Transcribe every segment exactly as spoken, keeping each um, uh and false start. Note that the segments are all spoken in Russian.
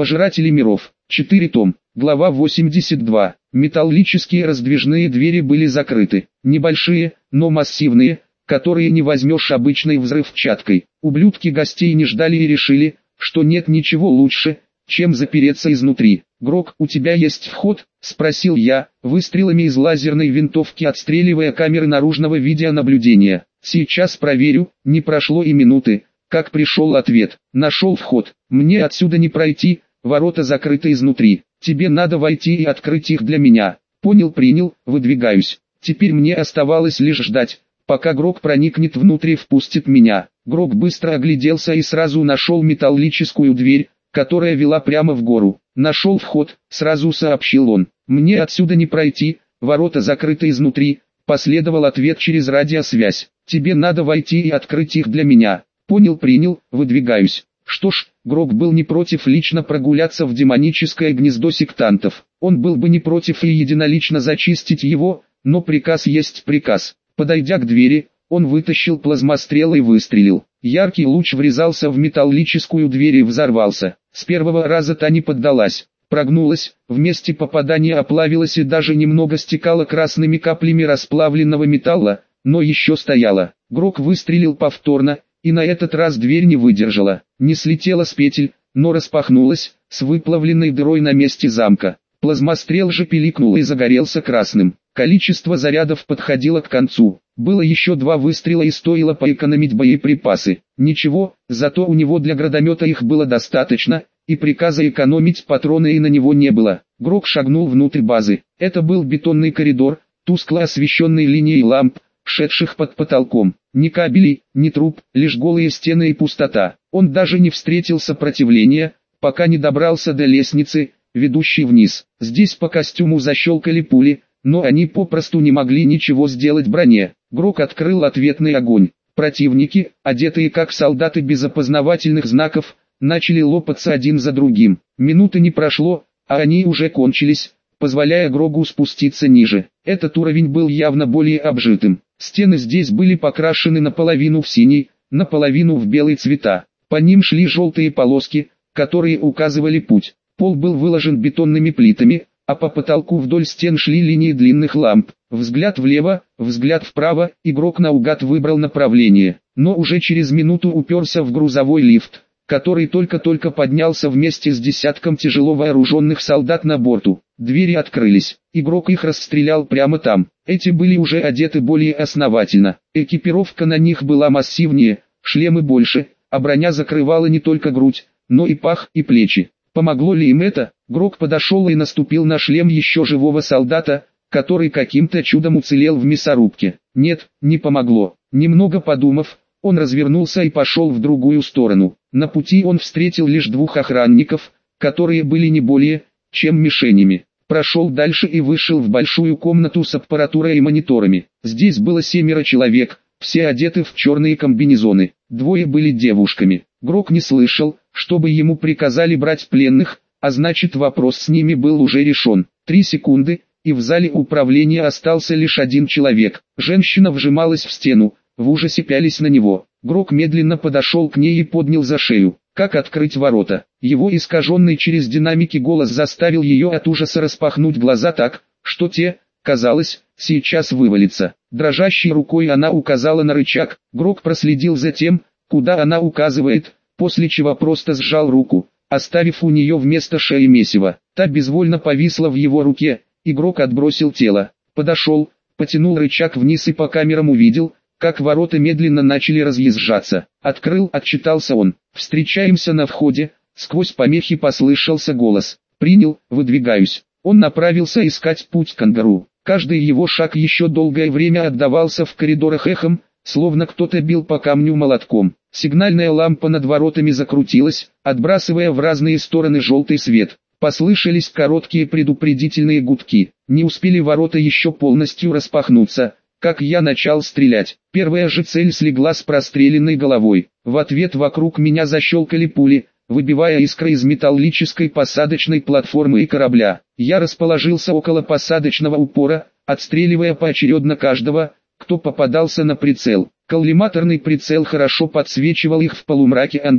Пожиратели миров. четыре том. Глава восемьдесят два. Металлические раздвижные двери были закрыты. Небольшие, но массивные, которые не возьмешь обычной взрывчаткой. Ублюдки гостей не ждали и решили, что нет ничего лучше, чем запереться изнутри. «Грок, у тебя есть вход?» – спросил я, выстрелами из лазерной винтовки отстреливая камеры наружного видеонаблюдения. «Сейчас проверю». Не прошло и минуты, как пришел ответ. «Нашел вход. Мне отсюда не пройти, ворота закрыты изнутри. Тебе надо войти и открыть их для меня». «Понял, принял, выдвигаюсь». Теперь мне оставалось лишь ждать, пока Грок проникнет внутрь и впустит меня. Грок быстро огляделся и сразу нашел металлическую дверь, которая вела прямо в гору. «Нашел вход», — сразу сообщил он. «Мне отсюда не пройти, ворота закрыты изнутри», — последовал ответ через радиосвязь. «Тебе надо войти и открыть их для меня». «Понял, принял, выдвигаюсь». Что ж, Грок был не против лично прогуляться в демоническое гнездо сектантов. Он был бы не против и единолично зачистить его, но приказ есть приказ. Подойдя к двери, он вытащил плазмострел и выстрелил. Яркий луч врезался в металлическую дверь и взорвался. С первого раза та не поддалась, прогнулась, в месте попадания оплавилась и даже немного стекала красными каплями расплавленного металла, но еще стояла. Грок выстрелил повторно, и на этот раз дверь не выдержала. Не слетела с петель, но распахнулась, с выплавленной дырой на месте замка. Плазмострел же пиликнул и загорелся красным. Количество зарядов подходило к концу. Было еще два выстрела и стоило поэкономить боеприпасы. Ничего, зато у него для градомета их было достаточно, и приказа экономить патроны и на него не было. Грок шагнул внутрь базы. Это был бетонный коридор, тускло освещенный линией ламп, шедших под потолком. Ни кабелей, ни труб, лишь голые стены и пустота. Он даже не встретил сопротивления, пока не добрался до лестницы, ведущей вниз. Здесь по костюму защелкали пули, но они попросту не могли ничего сделать броне. Грок открыл ответный огонь. Противники, одетые как солдаты без опознавательных знаков, начали лопаться один за другим. Минуты не прошло, а они уже кончились, позволяя Грогу спуститься ниже. Этот уровень был явно более обжитым. Стены здесь были покрашены наполовину в синий, наполовину в белый цвета. По ним шли желтые полоски, которые указывали путь. Пол был выложен бетонными плитами, а по потолку вдоль стен шли линии длинных ламп. Взгляд влево, взгляд вправо, игрок наугад выбрал направление. Но уже через минуту уперся в грузовой лифт, который только-только поднялся вместе с десятком тяжело вооруженных солдат на борту. Двери открылись. Игрок их расстрелял прямо там. Эти были уже одеты более основательно. Экипировка на них была массивнее, шлемы больше, а броня закрывала не только грудь, но и пах и плечи. Помогло ли им это? Грок подошел и наступил на шлем еще живого солдата, который каким-то чудом уцелел в мясорубке. Нет, не помогло. Немного подумав, он развернулся и пошел в другую сторону. На пути он встретил лишь двух охранников, которые были не более, чем мишенями. Прошел дальше и вышел в большую комнату с аппаратурой и мониторами. Здесь было семеро человек, все одеты в черные комбинезоны. Двое были девушками. Грок не слышал, чтобы ему приказали брать пленных, а значит вопрос с ними был уже решен. Три секунды, и в зале управления остался лишь один человек. Женщина вжималась в стену, в ужасе пялись на него. Грок медленно подошел к ней и поднял за шею. Как открыть ворота? Его искаженный через динамики голос заставил ее от ужаса распахнуть глаза так, что те, казалось, сейчас вывалятся. Дрожащей рукой она указала на рычаг. Грок проследил за тем, куда она указывает, после чего просто сжал руку, оставив у нее вместо шеи месиво. Та безвольно повисла в его руке. Игрок отбросил тело, подошел, потянул рычаг вниз и по камерам увидел, как ворота медленно начали разъезжаться. Открыл, отчитался он. «Встречаемся на входе». Сквозь помехи послышался голос. «Принял, выдвигаюсь». Он направился искать путь к ангару. Каждый его шаг еще долгое время отдавался в коридорах эхом, словно кто-то бил по камню молотком. Сигнальная лампа над воротами закрутилась, отбрасывая в разные стороны желтый свет. Послышались короткие предупредительные гудки. Не успели ворота еще полностью распахнуться, как я начал стрелять. Первая же цель слегла с простреленной головой. В ответ вокруг меня защелкали пули, выбивая искры из металлической посадочной платформы и корабля. Я расположился около посадочного упора, отстреливая поочередно каждого, кто попадался на прицел. Коллиматорный прицел хорошо подсвечивал их в полумраке ангара,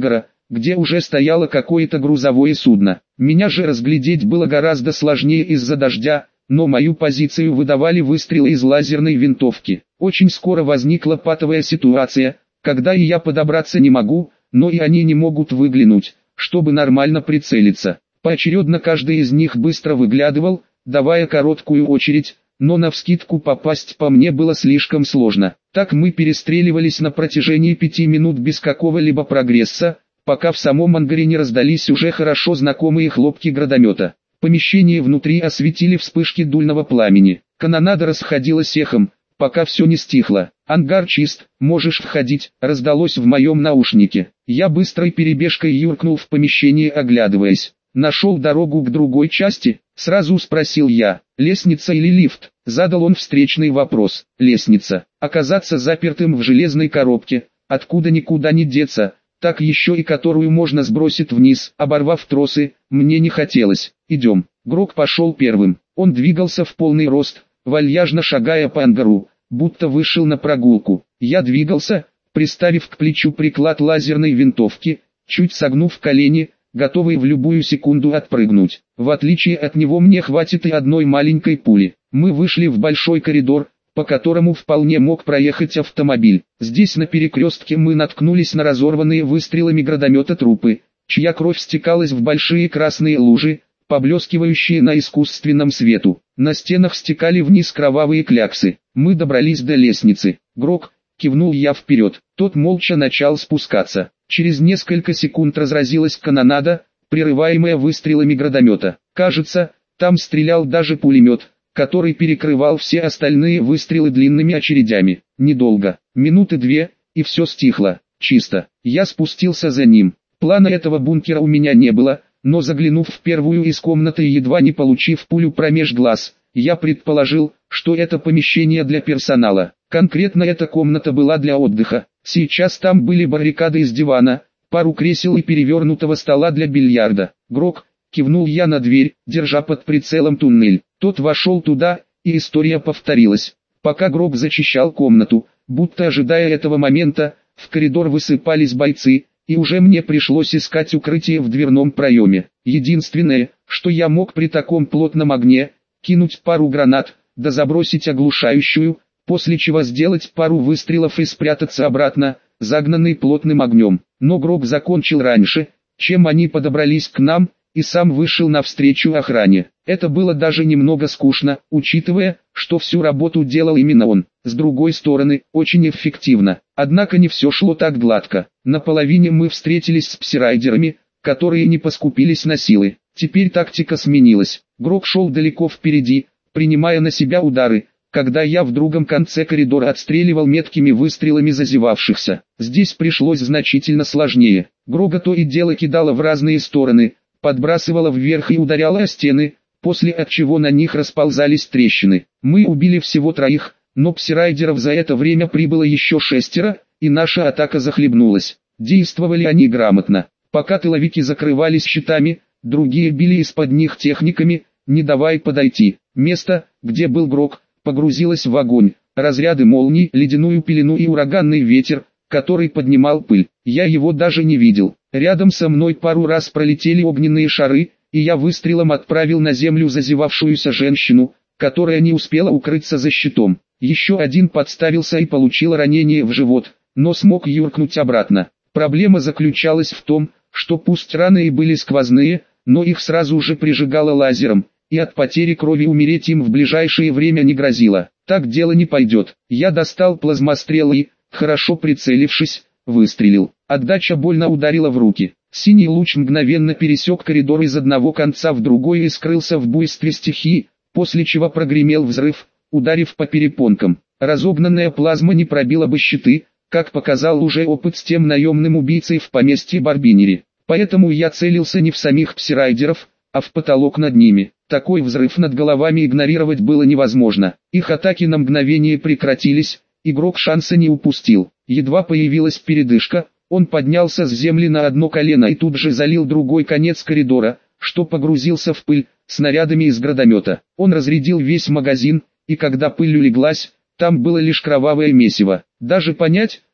где уже стояло какое-то грузовое судно. Меня же разглядеть было гораздо сложнее из-за дождя, но мою позицию выдавали выстрелы из лазерной винтовки. Очень скоро возникла патовая ситуация, когда и я подобраться не могу, но и они не могут выглянуть, чтобы нормально прицелиться. Поочередно каждый из них быстро выглядывал, давая короткую очередь, но навскидку попасть по мне было слишком сложно. Так мы перестреливались на протяжении пяти минут без какого-либо прогресса, пока в самом ангаре не раздались уже хорошо знакомые хлопки градомета. Помещение внутри осветили вспышки дульного пламени. Канонада расходилась эхом, пока все не стихло. «Ангар чист, можешь входить», раздалось в моем наушнике. Я быстрой перебежкой юркнул в помещение, оглядываясь. «Нашел дорогу к другой части?» — сразу спросил я. «Лестница или лифт?» — задал он встречный вопрос. «Лестница. Оказаться запертым в железной коробке, откуда никуда не деться, так еще и которую можно сбросить вниз, оборвав тросы, мне не хотелось. Идем». Грок пошел первым. Он двигался в полный рост, вальяжно шагая по ангару, будто вышел на прогулку. Я двигался, приставив к плечу приклад лазерной винтовки, чуть согнув колени, готовый в любую секунду отпрыгнуть. В отличие от него мне хватит и одной маленькой пули. Мы вышли в большой коридор, по которому вполне мог проехать автомобиль. Здесь на перекрестке мы наткнулись на разорванные выстрелами градомета трупы, чья кровь стекалась в большие красные лужи, поблескивающие на искусственном свету. На стенах стекали вниз кровавые кляксы. Мы добрались до лестницы. «Грок», — кивнул я вперед. Тот молча начал спускаться. Через несколько секунд разразилась канонада, прерываемая выстрелами градомета. Кажется, там стрелял даже пулемет, который перекрывал все остальные выстрелы длинными очередями. Недолго, минуты две, и все стихло. Чисто. Я спустился за ним. Плана этого бункера у меня не было, но заглянув в первую из комнат и едва не получив пулю промеж глаз, я предположил, что это помещение для персонала. Конкретно эта комната была для отдыха. Сейчас там были баррикады из дивана, пару кресел и перевернутого стола для бильярда. «Грок», — кивнул я на дверь, держа под прицелом туннель. Тот вошел туда, и история повторилась. Пока Грок зачищал комнату, будто ожидая этого момента, в коридор высыпались бойцы, и уже мне пришлось искать укрытие в дверном проеме. Единственное, что я мог при таком плотном огне, кинуть пару гранат, да забросить оглушающую, после чего сделать пару выстрелов и спрятаться обратно, загнанный плотным огнем. Но Грок закончил раньше, чем они подобрались к нам, и сам вышел навстречу охране. Это было даже немного скучно, учитывая, что всю работу делал именно он. С другой стороны, очень эффективно. Однако не все шло так гладко. На половине мы встретились с псирайдерами, которые не поскупились на силы. Теперь тактика сменилась. Грок шел далеко впереди, принимая на себя удары, когда я в другом конце коридора отстреливал меткими выстрелами зазевавшихся. Здесь пришлось значительно сложнее. Грога то и дело кидало в разные стороны, подбрасывало вверх и ударяло о стены, после от чего на них расползались трещины. Мы убили всего троих, но псирайдеров за это время прибыло еще шестеро, и наша атака захлебнулась. Действовали они грамотно. Пока тыловики закрывались щитами, другие били из-под них техниками, не давая подойти. Место, где был Грок, погрузилось в огонь, разряды молний, ледяную пелену и ураганный ветер, который поднимал пыль. Я его даже не видел. Рядом со мной пару раз пролетели огненные шары, и я выстрелом отправил на землю зазевавшуюся женщину, которая не успела укрыться за щитом. Еще один подставился и получил ранение в живот, но смог юркнуть обратно. Проблема заключалась в том, что пусть раны и были сквозные, но их сразу же прижигало лазером, и от потери крови умереть им в ближайшее время не грозило. Так дело не пойдет. Я достал плазмострел и, хорошо прицелившись, выстрелил. Отдача больно ударила в руки. Синий луч мгновенно пересек коридор из одного конца в другой и скрылся в буйстве стихии, после чего прогремел взрыв, ударив по перепонкам. Разогнанная плазма не пробила бы щиты, как показал уже опыт с тем наемным убийцей в поместье Барбинери. Поэтому я целился не в самих псирайдеров, а в потолок над ними. Такой взрыв над головами игнорировать было невозможно. Их атаки на мгновение прекратились, игрок шанса не упустил. Едва появилась передышка, он поднялся с земли на одно колено и тут же залил другой конец коридора, что погрузился в пыль, снарядами из градомета. Он разрядил весь магазин, и когда пыль улеглась, там было лишь кровавое месиво. Даже понять,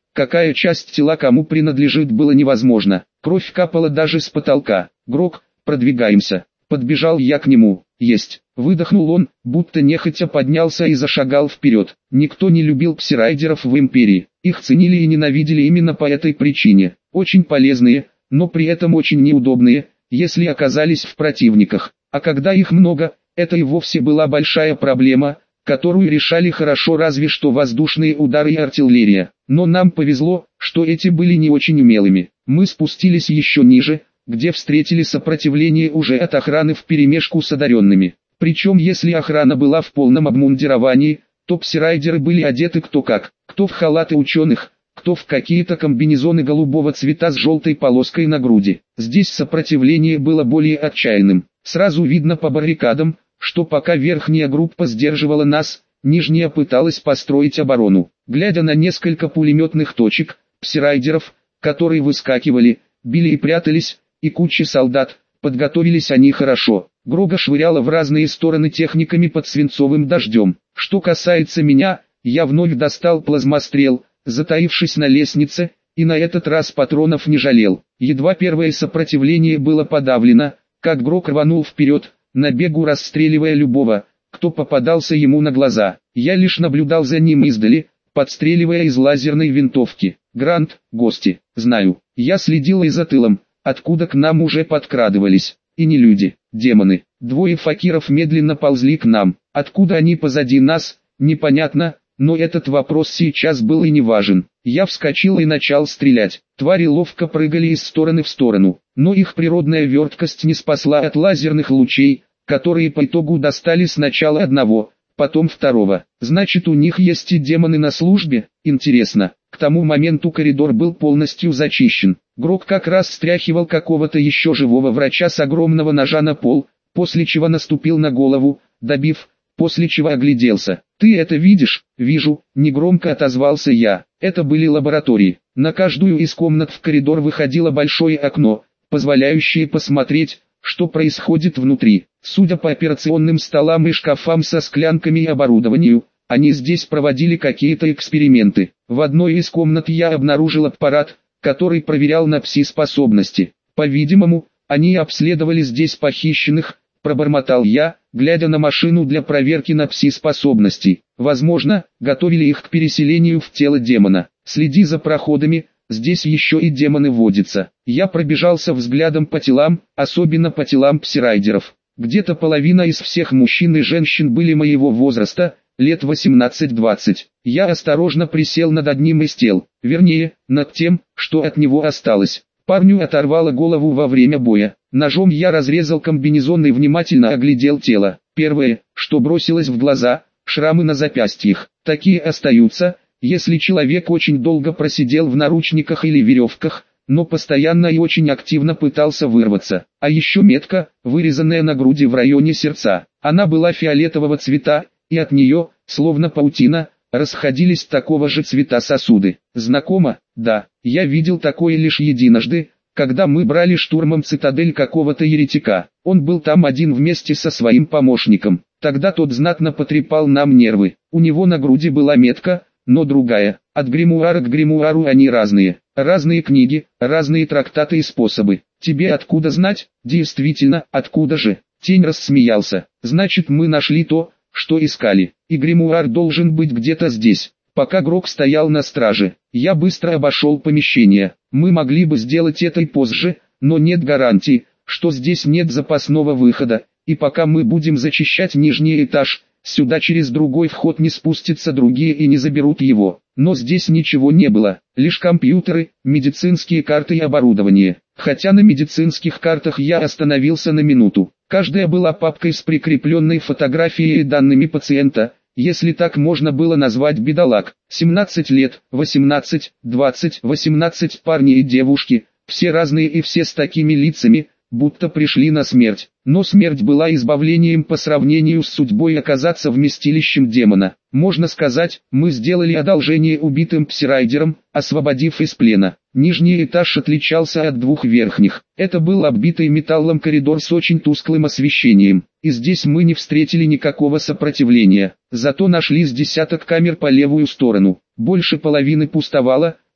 Какая часть тела кому принадлежит, было невозможно. Кровь капала даже с потолка. Грок, продвигаемся. Подбежал я к нему. Есть. Выдохнул он, будто нехотя поднялся и зашагал вперед. Никто не любил псирайдеров в Империи. Их ценили и ненавидели именно по этой причине. Очень полезные, но при этом очень неудобные, если оказались в противниках. А когда их много, это и вовсе была большая проблема, которую решали хорошо разве что воздушные удары и артиллерия. Но нам повезло, что эти были не очень умелыми. Мы спустились еще ниже, где встретили сопротивление уже от охраны вперемешку с одаренными. Причем если охрана была в полном обмундировании, то псирайдеры были одеты кто как, кто в халаты ученых, кто в какие-то комбинезоны голубого цвета с желтой полоской на груди. Здесь сопротивление было более отчаянным. Сразу видно по баррикадам, что пока верхняя группа сдерживала нас, нижняя пыталась построить оборону. Глядя на несколько пулеметных точек, псирайдеров, которые выскакивали, били и прятались, и кучи солдат, подготовились они хорошо. Грога швыряла в разные стороны техниками под свинцовым дождем. Что касается меня, я вновь достал плазмострел, затаившись на лестнице, и на этот раз патронов не жалел. Едва первое сопротивление было подавлено, как Грог рванул вперед, на бегу расстреливая любого, кто попадался ему на глаза. Я лишь наблюдал за ним издали, подстреливая из лазерной винтовки. Грант, гости, знаю. Я следил и за тылом, откуда к нам уже подкрадывались. И не люди, демоны. Двое факиров медленно ползли к нам. Откуда они позади нас, непонятно, но этот вопрос сейчас был и не важен. Я вскочил и начал стрелять. Твари ловко прыгали из стороны в сторону, но их природная верткость не спасла от лазерных лучей, которые по итогу достали сначала одного, потом второго. Значит, у них есть и демоны на службе? Интересно. К тому моменту коридор был полностью зачищен. Грок как раз стряхивал какого-то еще живого врача с огромного ножа на пол, после чего наступил на голову, добив, после чего огляделся. «Ты это видишь?» «Вижу», — негромко отозвался я. Это были лаборатории. На каждую из комнат в коридор выходило большое окно, позволяющее посмотреть, что происходит внутри. Судя по операционным столам и шкафам со склянками и оборудованию, они здесь проводили какие-то эксперименты. В одной из комнат я обнаружил аппарат, который проверял на пси-способности. По-видимому, они обследовали здесь похищенных, пробормотал я, глядя на машину для проверки на пси-способности. Возможно, готовили их к переселению в тело демона. Следи за проходами, здесь еще и демоны водятся. Я пробежался взглядом по телам, особенно по телам псирайдеров. Где-то половина из всех мужчин и женщин были моего возраста, лет восемнадцать-двадцать. Я осторожно присел над одним из тел, вернее, над тем, что от него осталось. Парню оторвало голову во время боя. Ножом я разрезал комбинезон и внимательно оглядел тело. Первое, что бросилось в глаза, шрамы на запястьях. Такие остаются, если человек очень долго просидел в наручниках или веревках, но постоянно и очень активно пытался вырваться. А еще метка, вырезанная на груди в районе сердца. Она была фиолетового цвета, и от нее, словно паутина, расходились такого же цвета сосуды. Знакомо? Да, я видел такое лишь единожды, когда мы брали штурмом цитадель какого-то еретика. Он был там один вместе со своим помощником. Тогда тот знатно потрепал нам нервы. У него на груди была метка, но другая. От гримуара к гримуару они разные. Разные книги, разные трактаты и способы. Тебе откуда знать? Действительно, откуда же? Тень рассмеялся. Значит, мы нашли то, что искали, и гримуар должен быть где-то здесь. Пока Грок стоял на страже, я быстро обошел помещение. Мы могли бы сделать это и позже, но нет гарантии, что здесь нет запасного выхода, и пока мы будем зачищать нижний этаж, сюда через другой вход не спустятся другие и не заберут его. Но здесь ничего не было, лишь компьютеры, медицинские карты и оборудование. Хотя на медицинских картах я остановился на минуту. Каждая была папкой с прикрепленной фотографией и данными пациента, если так можно было назвать бедолаг. семнадцать лет, восемнадцать, двадцать, восемнадцать парни и девушки, все разные и все с такими лицами, будто пришли на смерть. Но смерть была избавлением по сравнению с судьбой оказаться вместилищем демона. Можно сказать, мы сделали одолжение убитым псирайдерам, освободив из плена. Нижний этаж отличался от двух верхних. Это был оббитый металлом коридор с очень тусклым освещением. И здесь мы не встретили никакого сопротивления. Зато нашли с десяток камер по левую сторону. Больше половины пустовало,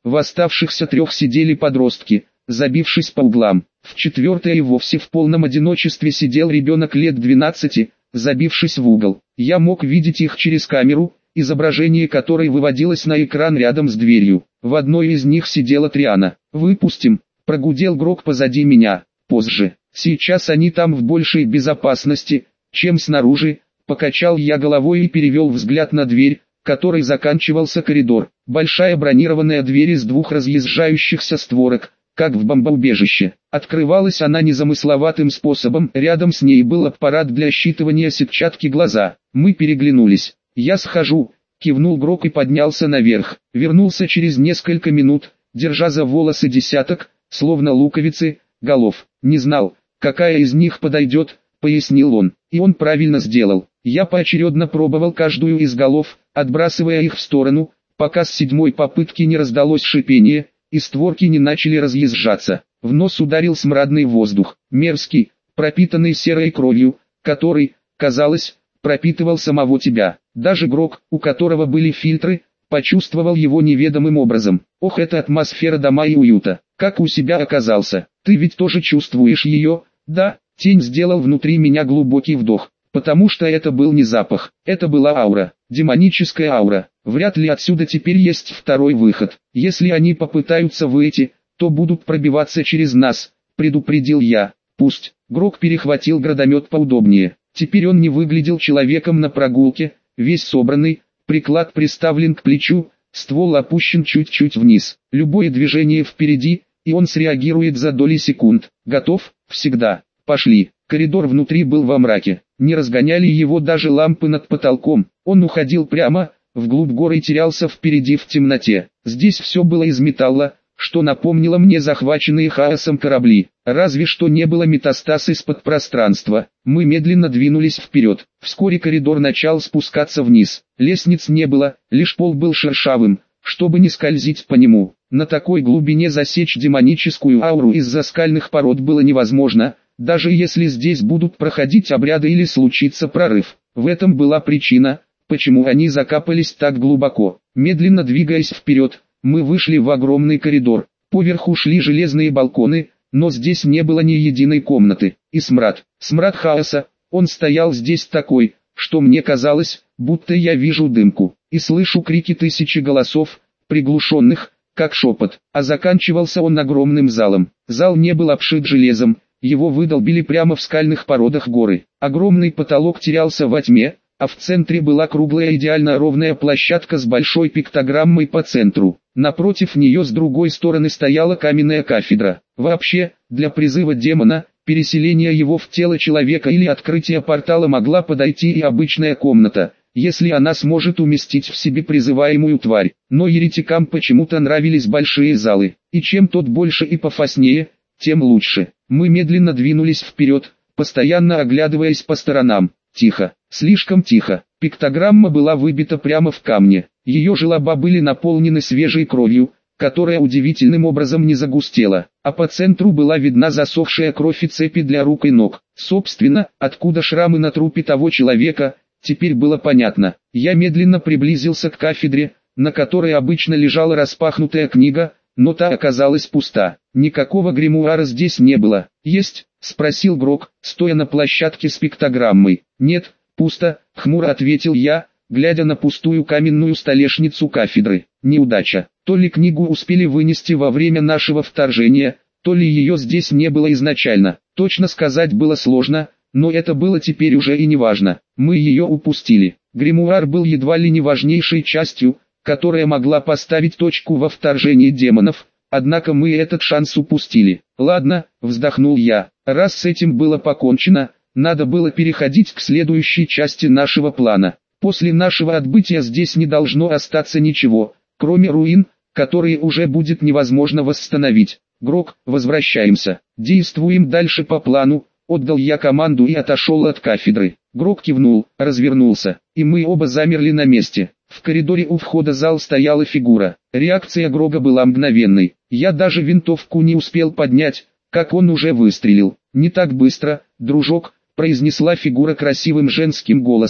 В оставшихся трех сидели подростки, забившись по углам. В четвертой и вовсе в полном одиночестве сидел ребенок лет двенадцати, забившись в угол. Я мог видеть их через камеру, изображение которой выводилось на экран рядом с дверью. В одной из них сидела Триана. «Выпустим», — прогудел Грок позади меня. «Позже. Сейчас они там в большей безопасности, чем снаружи», — покачал я головой и перевел взгляд на дверь, которой заканчивался коридор. Большая бронированная дверь из двух разъезжающихся створок, как в бомбоубежище. Открывалась она незамысловатым способом, рядом с ней был аппарат для считывания сетчатки глаза. Мы переглянулись. «Я схожу», — кивнул Грок и поднялся наверх. Вернулся через несколько минут, держа за волосы десяток, словно луковицы, голов. «Не знал, какая из них подойдет», — пояснил он. И он правильно сделал. Я поочередно пробовал каждую из голов, отбрасывая их в сторону, пока с седьмой попытки не раздалось шипение, и створки не начали разъезжаться. В нос ударил смрадный воздух, мерзкий, пропитанный серой кровью, который, казалось, пропитывал самого тебя. Даже Грок, у которого были фильтры, почувствовал его неведомым образом. Ох, это атмосфера дома и уюта. Как у себя оказался. Ты ведь тоже чувствуешь ее, да? Тень сделал внутри меня глубокий вдох. Потому что это был не запах, это была аура, демоническая аура. Вряд ли отсюда теперь есть второй выход. Если они попытаются выйти, то будут пробиваться через нас, предупредил я. Пусть. Грок перехватил градомет поудобнее. Теперь он не выглядел человеком на прогулке, весь собранный, приклад приставлен к плечу, ствол опущен чуть-чуть вниз. Любое движение впереди, и он среагирует за доли секунд. Готов? Всегда. Пошли. Коридор внутри был во мраке. Не разгоняли его даже лампы над потолком. Он уходил прямо, вглубь горы и терялся впереди в темноте. Здесь все было из металла, что напомнило мне захваченные хаосом корабли. Разве что не было метастаз из-под пространства. Мы медленно двинулись вперед. Вскоре коридор начал спускаться вниз. Лестниц не было, лишь пол был шершавым, чтобы не скользить по нему. На такой глубине засечь демоническую ауру из-за скальных пород было невозможно, даже если здесь будут проходить обряды или случится прорыв. В этом была причина, почему они закапались так глубоко. Медленно двигаясь вперед, мы вышли в огромный коридор. Поверху шли железные балконы, но здесь не было ни единой комнаты. И смрад, смрад хаоса, он стоял здесь такой, что мне казалось, будто я вижу дымку, и слышу крики тысячи голосов, приглушенных, как шепот, а заканчивался он огромным залом. Зал не был обшит железом, его выдолбили прямо в скальных породах горы. Огромный потолок терялся во тьме, а в центре была круглая идеально ровная площадка с большой пиктограммой по центру. Напротив нее с другой стороны стояла каменная кафедра. Вообще, для призыва демона, переселения его в тело человека или открытия портала могла подойти и обычная комната, если она сможет уместить в себе призываемую тварь. Но еретикам почему-то нравились большие залы, и чем тот больше и пофаснее, тем лучше. Мы медленно двинулись вперед, постоянно оглядываясь по сторонам. Тихо, слишком тихо. Пиктограмма была выбита прямо в камне. Ее желоба были наполнены свежей кровью, которая удивительным образом не загустела, а по центру была видна засохшая кровь и цепи для рук и ног. Собственно, откуда шрамы на трупе того человека, теперь было понятно. Я медленно приблизился к кафедре, на которой обычно лежала распахнутая книга, но та оказалась пуста. Никакого гримуара здесь не было. «Есть?» — спросил Грок, стоя на площадке с пиктограммой. «Нет, пусто», — хмуро ответил я, глядя на пустую каменную столешницу кафедры. Неудача. То ли книгу успели вынести во время нашего вторжения, то ли ее здесь не было изначально. Точно сказать было сложно, но это было теперь уже и не важно. Мы ее упустили. Гримуар был едва ли не важнейшей частью, которая могла поставить точку во вторжении демонов, однако мы этот шанс упустили. «Ладно», — вздохнул я, — «раз с этим было покончено, надо было переходить к следующей части нашего плана. После нашего отбытия здесь не должно остаться ничего, кроме руин, которые уже будет невозможно восстановить. Грок, возвращаемся, действуем дальше по плану», — отдал я команду и отошел от кафедры. Грок кивнул, развернулся, и мы оба замерли на месте. В коридоре у входа в зал стояла фигура. Реакция Грога была мгновенной. Я даже винтовку не успел поднять, как он уже выстрелил. «Не так быстро, дружок», — произнесла фигура красивым женским голосом.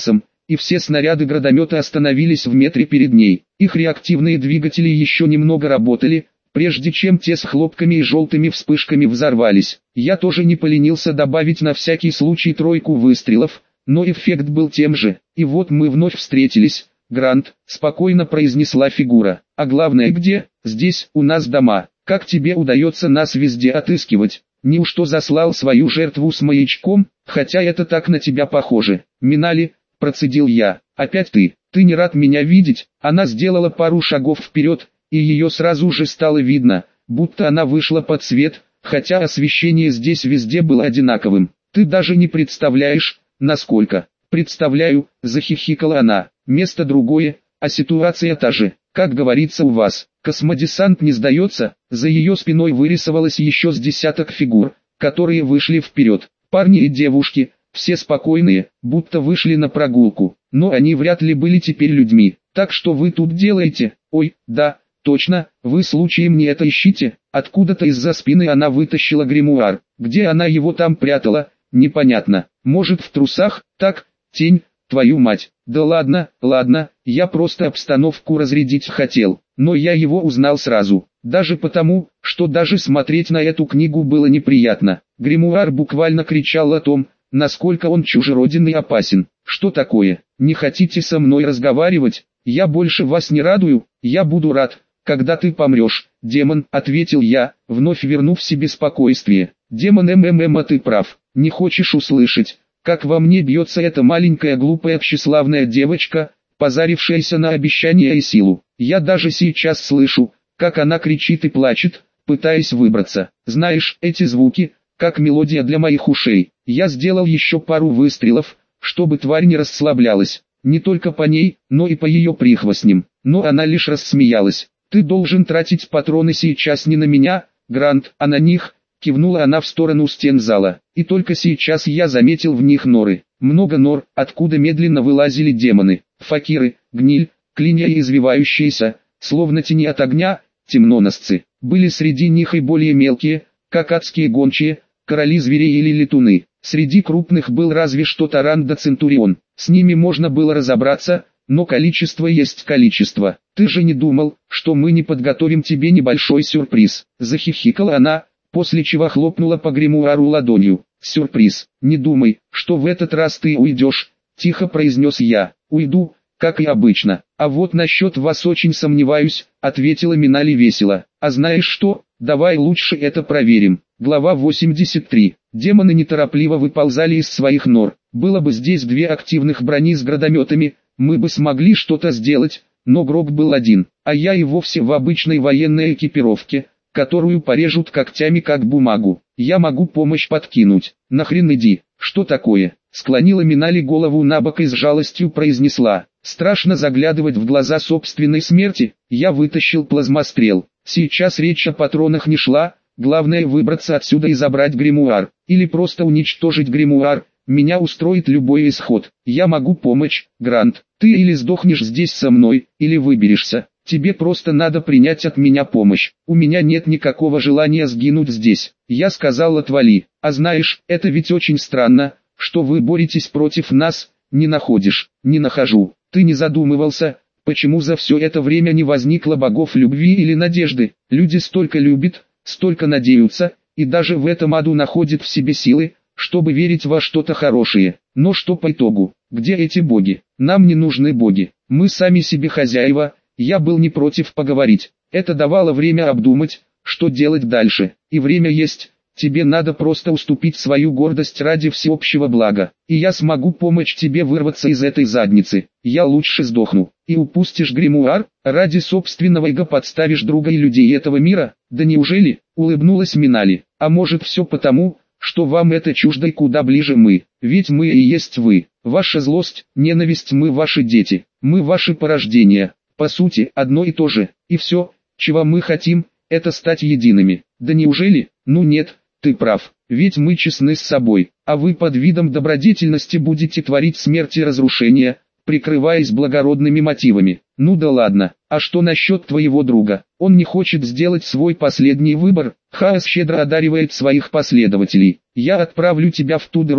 и все снаряды градомета остановились в метре перед ней. Их реактивные двигатели еще немного работали, прежде чем те с хлопками и желтыми вспышками взорвались. Я тоже не поленился добавить на всякий случай тройку выстрелов, но эффект был тем же. И вот мы вновь встретились. «Грант», — спокойно произнесла фигура. «А главное где? Здесь, у нас дома. Как тебе удается нас везде отыскивать? Неужто заслал свою жертву с маячком, хотя это так на тебя похоже?» «Минали», — процедил я. «Опять ты, ты не рад меня видеть?» Она сделала пару шагов вперед, и ее сразу же стало видно, будто она вышла под свет, хотя освещение здесь везде было одинаковым. «Ты даже не представляешь, насколько...» «Представляю», — захихикала она. «Место другое, а ситуация та же. Как говорится у вас, космодесант не сдается». За ее спиной вырисовалось еще с десяток фигур, которые вышли вперед. Парни и девушки, все спокойные, будто вышли на прогулку. Но они вряд ли были теперь людьми. «Так что вы тут делаете?» «Ой, да, точно, вы случаем не это ищите?» Откуда-то из-за спины она вытащила гримуар. Где она его там прятала, непонятно. Может, в трусах? Так, тень, твою мать. Да ладно, ладно, я просто обстановку разрядить хотел. Но я его узнал сразу. Даже потому, что даже смотреть на эту книгу было неприятно. Гримуар буквально кричал о том, насколько он чужероден и опасен. «Что такое? Не хотите со мной разговаривать? Я больше вас не радую. Я буду рад, когда ты помрешь, демон», — ответил я, вновь вернув себе спокойствие. «Демон МММ, а ты прав. Не хочешь услышать, как во мне бьется эта маленькая глупая тщеславная девочка, позарившаяся на обещания и силу. Я даже сейчас слышу, как она кричит и плачет, пытаясь выбраться. Знаешь, эти звуки, как мелодия для моих ушей». Я сделал еще пару выстрелов, чтобы тварь не расслаблялась. Не только по ней, но и по ее прихвостням. Но она лишь рассмеялась. «Ты должен тратить патроны сейчас не на меня, Грант, а на них», — кивнула она в сторону стен зала. И только сейчас я заметил в них норы. Много нор, откуда медленно вылазили демоны. Факиры, гниль, клинья и извивающиеся, словно тени от огня, темноносцы. Были среди них и более мелкие, как адские гончие, короли зверей или летуны. Среди крупных был разве что Таран да Центурион. С ними можно было разобраться, но количество есть количество. «Ты же не думал, что мы не подготовим тебе небольшой сюрприз?» Захихикала она, после чего хлопнула по гримуару ладонью. «Сюрприз. Не думай, что в этот раз ты уйдешь», — тихо произнес я. «Уйду, как и обычно. А вот насчет вас очень сомневаюсь», — ответила Минали весело. «А знаешь что, давай лучше это проверим». Глава восемьдесят три. Демоны неторопливо выползали из своих нор. Было бы здесь две активных брони с градометами, мы бы смогли что-то сделать, но Грок был один, а я и вовсе в обычной военной экипировке, которую порежут когтями как бумагу. Я могу помощь подкинуть. «Нахрен иди, что такое?» Склонила Минали голову набок и с жалостью произнесла. «Страшно заглядывать в глаза собственной смерти». Я вытащил плазмострел. Сейчас речь о патронах не шла. Главное выбраться отсюда и забрать гримуар, или просто уничтожить гримуар. Меня устроит любой исход. Я могу помочь, Грант. Ты или сдохнешь здесь со мной, или выберешься. Тебе просто надо принять от меня помощь. У меня нет никакого желания сгинуть здесь. Я сказал, отвали. А знаешь, это ведь очень странно, что вы боретесь против нас. Не находишь? Не нахожу. Ты не задумывался, почему за все это время не возникло богов любви или надежды? Люди столько любят, столько надеются, и даже в этом аду находят в себе силы, чтобы верить во что-то хорошее. Но что по итогу? Где эти боги? Нам не нужны боги. Мы сами себе хозяева. Я был не против поговорить. Это давало время обдумать, что делать дальше. И время есть. Тебе надо просто уступить свою гордость ради всеобщего блага. И я смогу помочь тебе вырваться из этой задницы. Я лучше сдохну. И упустишь гримуар, ради собственного эго подставишь друга и людей этого мира? Да неужели? Улыбнулась Минали. А может все потому, что вам это чуждо и куда ближе мы? Ведь мы и есть вы. Ваша злость, ненависть, мы ваши дети. Мы ваши порождения. По сути, одно и то же. И все, чего мы хотим, это стать едиными. Да неужели? Ну нет, ты прав. Ведь мы честны с собой. А вы под видом добродетельности будете творить смерть и разрушение, прикрываясь благородными мотивами. Ну да ладно. А что насчет твоего друга? Он не хочет сделать свой последний выбор. Хаос щедро одаривает своих последователей. Я отправлю тебя в ту дыру,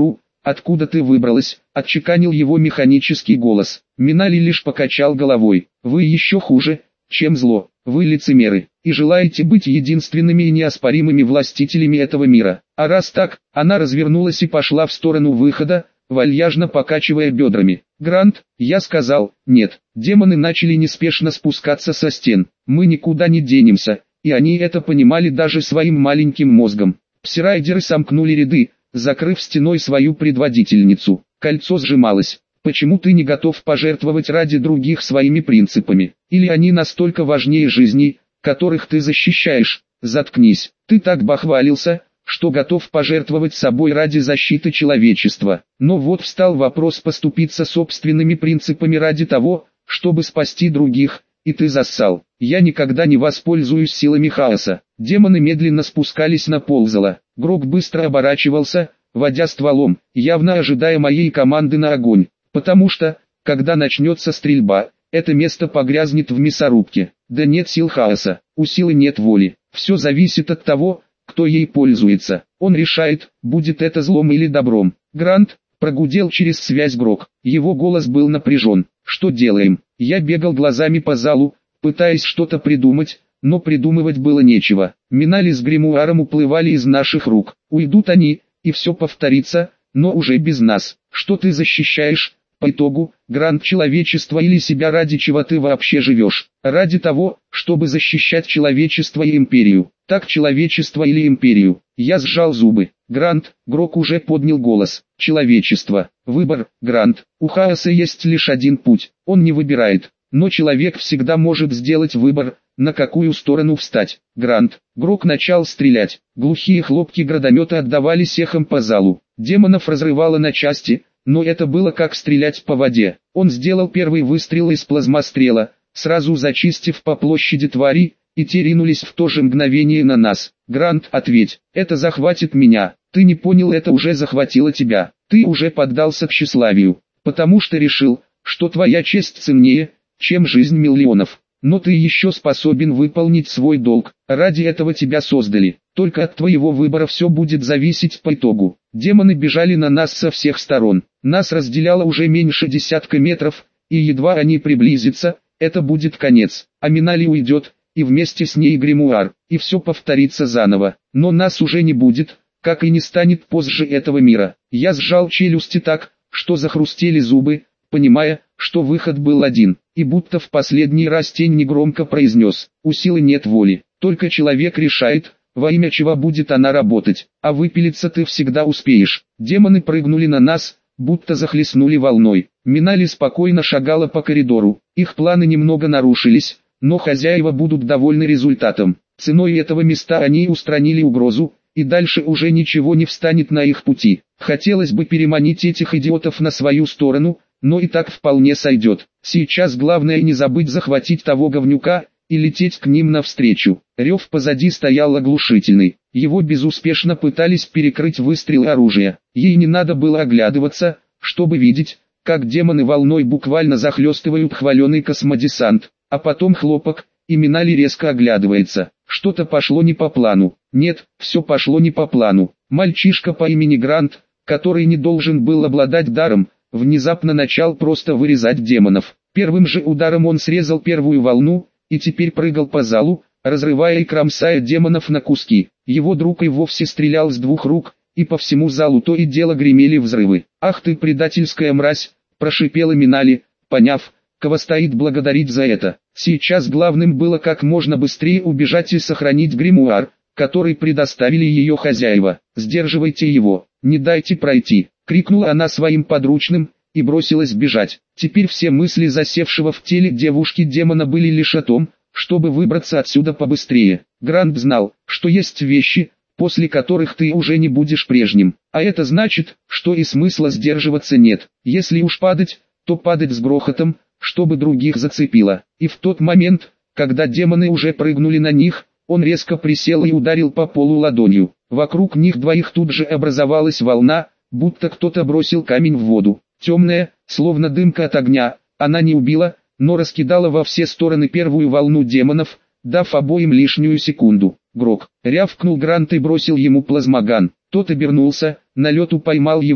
откуда ты выбралась?» — отчеканил его механический голос. Минали лишь покачал головой. «Вы еще хуже, чем зло. Вы лицемеры, и желаете быть единственными и неоспоримыми властителями этого мира. А раз так...» Она развернулась и пошла в сторону выхода, вальяжно покачивая бедрами. «Грант, я сказал, нет». Демоны начали неспешно спускаться со стен. «Мы никуда не денемся», и они это понимали даже своим маленьким мозгом. Псирайдеры сомкнули ряды, закрыв стеной свою предводительницу. Кольцо сжималось. «Почему ты не готов пожертвовать ради других своими принципами? Или они настолько важнее жизней, которых ты защищаешь?» «Заткнись, ты так бахвалился, что готов пожертвовать собой ради защиты человечества. Но вот встал вопрос поступиться собственными принципами ради того, чтобы спасти других, и ты зассал. Я никогда не воспользуюсь силами хаоса». Демоны медленно спускались на ползала. Грок быстро оборачивался, водя стволом, явно ожидая моей команды на огонь. Потому что, когда начнется стрельба, это место погрязнет в мясорубке. Да нет сил хаоса, у силы нет воли. Все зависит от того, кто ей пользуется. Он решает, будет это злом или добром. «Грант», — прогудел через связь Грок. Его голос был напряжен. «Что делаем?» Я бегал глазами по залу, пытаясь что-то придумать, но придумывать было нечего. Минали с гримуаром уплывали из наших рук. Уйдут они, и все повторится, но уже без нас. Что ты защищаешь? По итогу, Грант, человечество или себя, ради чего ты вообще живешь? Ради того, чтобы защищать человечество и империю. Так, человечество или империю? Я сжал зубы. Грант, Грок уже поднял голос. Человечество. Выбор, Грант. У хаоса есть лишь один путь. Он не выбирает. Но человек всегда может сделать выбор, на какую сторону встать. Грант. Грок начал стрелять. Глухие хлопки градомета отдавались эхом по залу. Демонов разрывало на части, но это было как стрелять по воде. Он сделал первый выстрел из плазмострела, сразу зачистив по площади твари, и те ринулись в то же мгновение на нас. «Грант, ответь, это захватит меня. Ты не понял, это уже захватило тебя. Ты уже поддался тщеславию, потому что решил, что твоя честь ценнее, чем жизнь миллионов. Но ты еще способен выполнить свой долг, ради этого тебя создали. Только от твоего выбора все будет зависеть по итогу». Демоны бежали на нас со всех сторон. Нас разделяло уже меньше десятка метров, и едва они приблизятся, это будет конец. А Минали уйдет, и вместе с ней гримуар, и все повторится заново. Но нас уже не будет, как и не станет позже этого мира. Я сжал челюсти так, что захрустели зубы, понимая, что выход был один, и будто в последний раз тень негромко произнес: «У силы нет воли, только человек решает, во имя чего будет она работать, а выпилиться ты всегда успеешь». Демоны прыгнули на нас, будто захлестнули волной. Минали спокойно шагала по коридору, их планы немного нарушились, но хозяева будут довольны результатом. Ценой этого места они устранили угрозу, и дальше уже ничего не встанет на их пути. Хотелось бы переманить этих идиотов на свою сторону, но и так вполне сойдет. Сейчас главное не забыть захватить того говнюка и лететь к ним навстречу. Рев позади стоял оглушительный. Его безуспешно пытались перекрыть выстрелы оружия. Ей не надо было оглядываться, чтобы видеть, как демоны волной буквально захлестывают хваленый космодесант. А потом хлопок, и Минали резко оглядывается. Что-то пошло не по плану. Нет, все пошло не по плану. Мальчишка по имени Грант, который не должен был обладать даром, внезапно начал просто вырезать демонов. Первым же ударом он срезал первую волну, и теперь прыгал по залу, разрывая и кромсая демонов на куски. Его друг и вовсе стрелял с двух рук, и по всему залу то и дело гремели взрывы. «Ах ты предательская мразь!» – прошипела Минали, поняв, кого стоит благодарить за это. Сейчас главным было как можно быстрее убежать и сохранить гримуар, который предоставили ее хозяева. «Сдерживайте его, не дайте пройти!» — крикнула она своим подручным, и бросилась бежать. Теперь все мысли засевшего в теле девушки-демона были лишь о том, чтобы выбраться отсюда побыстрее. Грант знал, что есть вещи, после которых ты уже не будешь прежним. А это значит, что и смысла сдерживаться нет. Если уж падать, то падать с грохотом, чтобы других зацепило. И в тот момент, когда демоны уже прыгнули на них, он резко присел и ударил по полу ладонью. Вокруг них двоих тут же образовалась волна, будто кто-то бросил камень в воду. Темная, словно дымка от огня, она не убила, но раскидала во все стороны первую волну демонов, дав обоим лишнюю секунду. Грок рявкнул Грант и бросил ему плазмоган. Тот обернулся, на лету поймал его,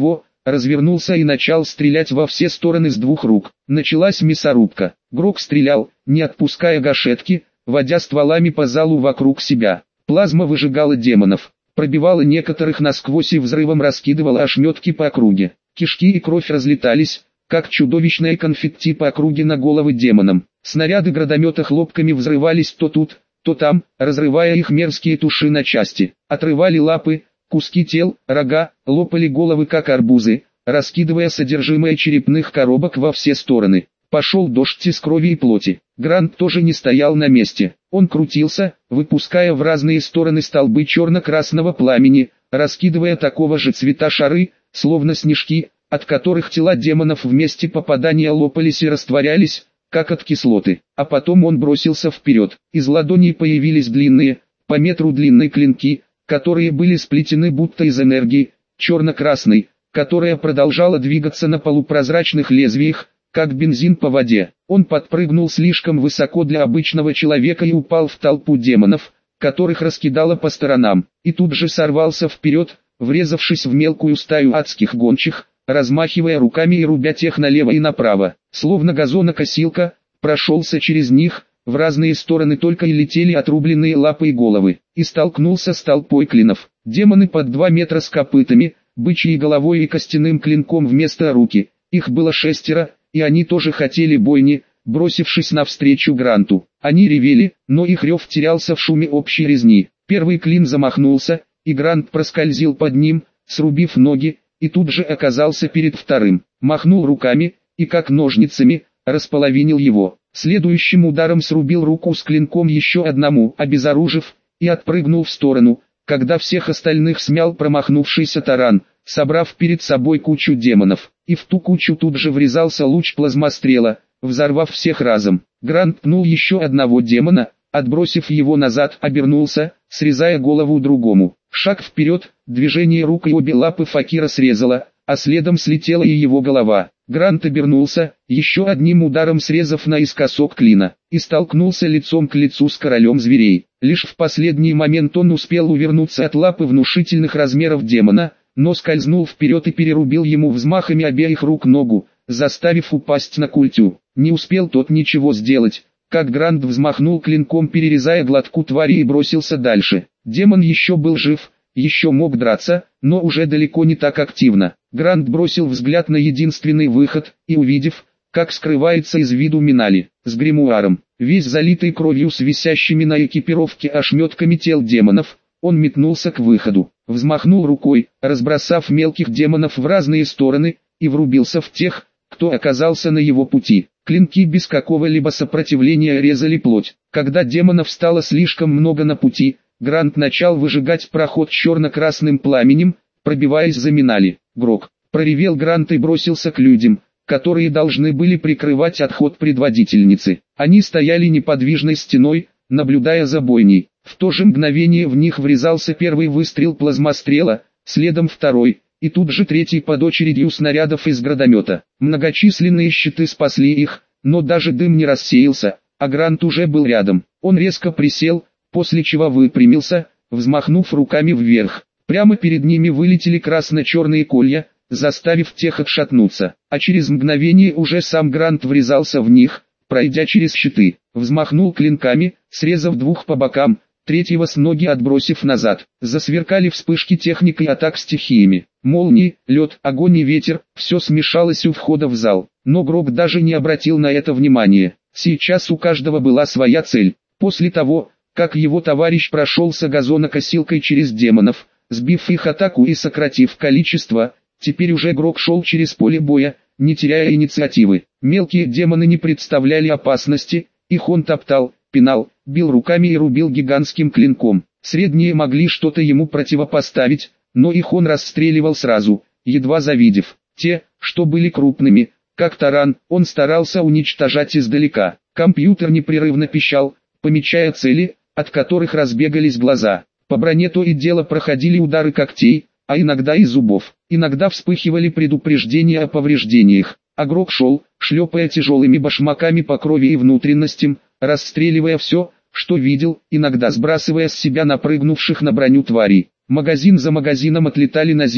развернулся и начал стрелять во все стороны с двух рук. Началась мясорубка. Грок стрелял, не отпуская гашетки, водя стволами по залу вокруг себя. Плазма выжигала демонов, пробивала некоторых насквозь и взрывом раскидывала ошметки по округе. Кишки и кровь разлетались, как чудовищные конфетти по округе на головы демонам. Снаряды градомета хлопками взрывались то тут, то там, разрывая их мерзкие туши на части. Отрывали лапы, куски тел, рога, лопали головы как арбузы, раскидывая содержимое черепных коробок во все стороны. Пошел дождь из крови и плоти. Грант тоже не стоял на месте. Он крутился, выпуская в разные стороны столбы черно-красного пламени, раскидывая такого же цвета шары, словно снежки, от которых тела демонов в месте попадания лопались и растворялись, как от кислоты. А потом он бросился вперед. Из ладоней появились длинные, по метру длинные клинки, которые были сплетены будто из энергии, черно-красной, которая продолжала двигаться на полупрозрачных лезвиях, как бензин по воде. Он подпрыгнул слишком высоко для обычного человека и упал в толпу демонов, которых раскидало по сторонам, и тут же сорвался вперед, врезавшись в мелкую стаю адских гончих, размахивая руками и рубя тех налево и направо, словно газонокосилка, прошелся через них, в разные стороны только и летели отрубленные лапы и головы, и столкнулся с толпой клинов. Демоны под два метра с копытами, бычьей головой и костяным клинком вместо руки, их было шестеро, и они тоже хотели бойни, бросившись навстречу Гранту. Они ревели, но их рев терялся в шуме общей резни. Первый клин замахнулся, и Грант проскользил под ним, срубив ноги, и тут же оказался перед вторым. Махнул руками, и как ножницами, располовинил его. Следующим ударом срубил руку с клинком еще одному, обезоружив, и отпрыгнул в сторону, когда всех остальных смял промахнувшийся таран, собрав перед собой кучу демонов. И в ту кучу тут же врезался луч плазмострела, взорвав всех разом. Грант пнул еще одного демона, отбросив его назад, обернулся, срезая голову другому. Шаг вперед, движение рук и обе лапы факира срезало, а следом слетела и его голова. Грант обернулся, еще одним ударом срезав наискосок клина, и столкнулся лицом к лицу с королем зверей. Лишь в последний момент он успел увернуться от лапы внушительных размеров демона, но скользнул вперед и перерубил ему взмахами обеих рук ногу, заставив упасть на культю. Не успел тот ничего сделать, как Грант взмахнул клинком, перерезая глотку твари, и бросился дальше. Демон еще был жив, еще мог драться, но уже далеко не так активно. Грант бросил взгляд на единственный выход, и увидев, как скрывается из виду Минали, с гримуаром, весь залитый кровью с висящими на экипировке ошметками тел демонов, он метнулся к выходу, взмахнул рукой, разбросав мелких демонов в разные стороны, и врубился в тех, кто оказался на его пути. Клинки без какого-либо сопротивления резали плоть. Когда демонов стало слишком много на пути, Грант начал выжигать проход черно-красным пламенем, пробиваясь за Минали. Грок проревел Грант и бросился к людям, которые должны были прикрывать отход предводительницы. Они стояли неподвижной стеной, наблюдая за бойней. В то же мгновение в них врезался первый выстрел плазмострела, следом второй, и тут же третий под очередью снарядов из градомета. Многочисленные щиты спасли их, но даже дым не рассеялся, а Грант уже был рядом. Он резко присел, после чего выпрямился, взмахнув руками вверх. Прямо перед ними вылетели красно-черные колья, заставив тех отшатнуться, а через мгновение уже сам Грант врезался в них, пройдя через щиты. Взмахнул клинками, срезав двух по бокам, третьего с ноги отбросив назад. Засверкали вспышки техник и атак стихиями. Молнии, лед, огонь и ветер, все смешалось у входа в зал. Но Грок даже не обратил на это внимания. Сейчас у каждого была своя цель. После того, как его товарищ прошелся газонокосилкой через демонов, сбив их атаку и сократив количество, теперь уже Грок шел через поле боя, не теряя инициативы. Мелкие демоны не представляли опасности, их он топтал, пинал, бил руками и рубил гигантским клинком. Средние могли что-то ему противопоставить, но их он расстреливал сразу, едва завидев. Те, что были крупными, как таран, он старался уничтожать издалека. Компьютер непрерывно пищал, помечая цели, от которых разбегались глаза. По броне то и дело проходили удары когтей, а иногда и зубов. Иногда вспыхивали предупреждения о повреждениях. А Грок шел, шлепая тяжелыми башмаками по крови и внутренностям, расстреливая все, что видел, иногда сбрасывая с себя напрыгнувших на броню тварей. Магазин за магазином отлетали на землю.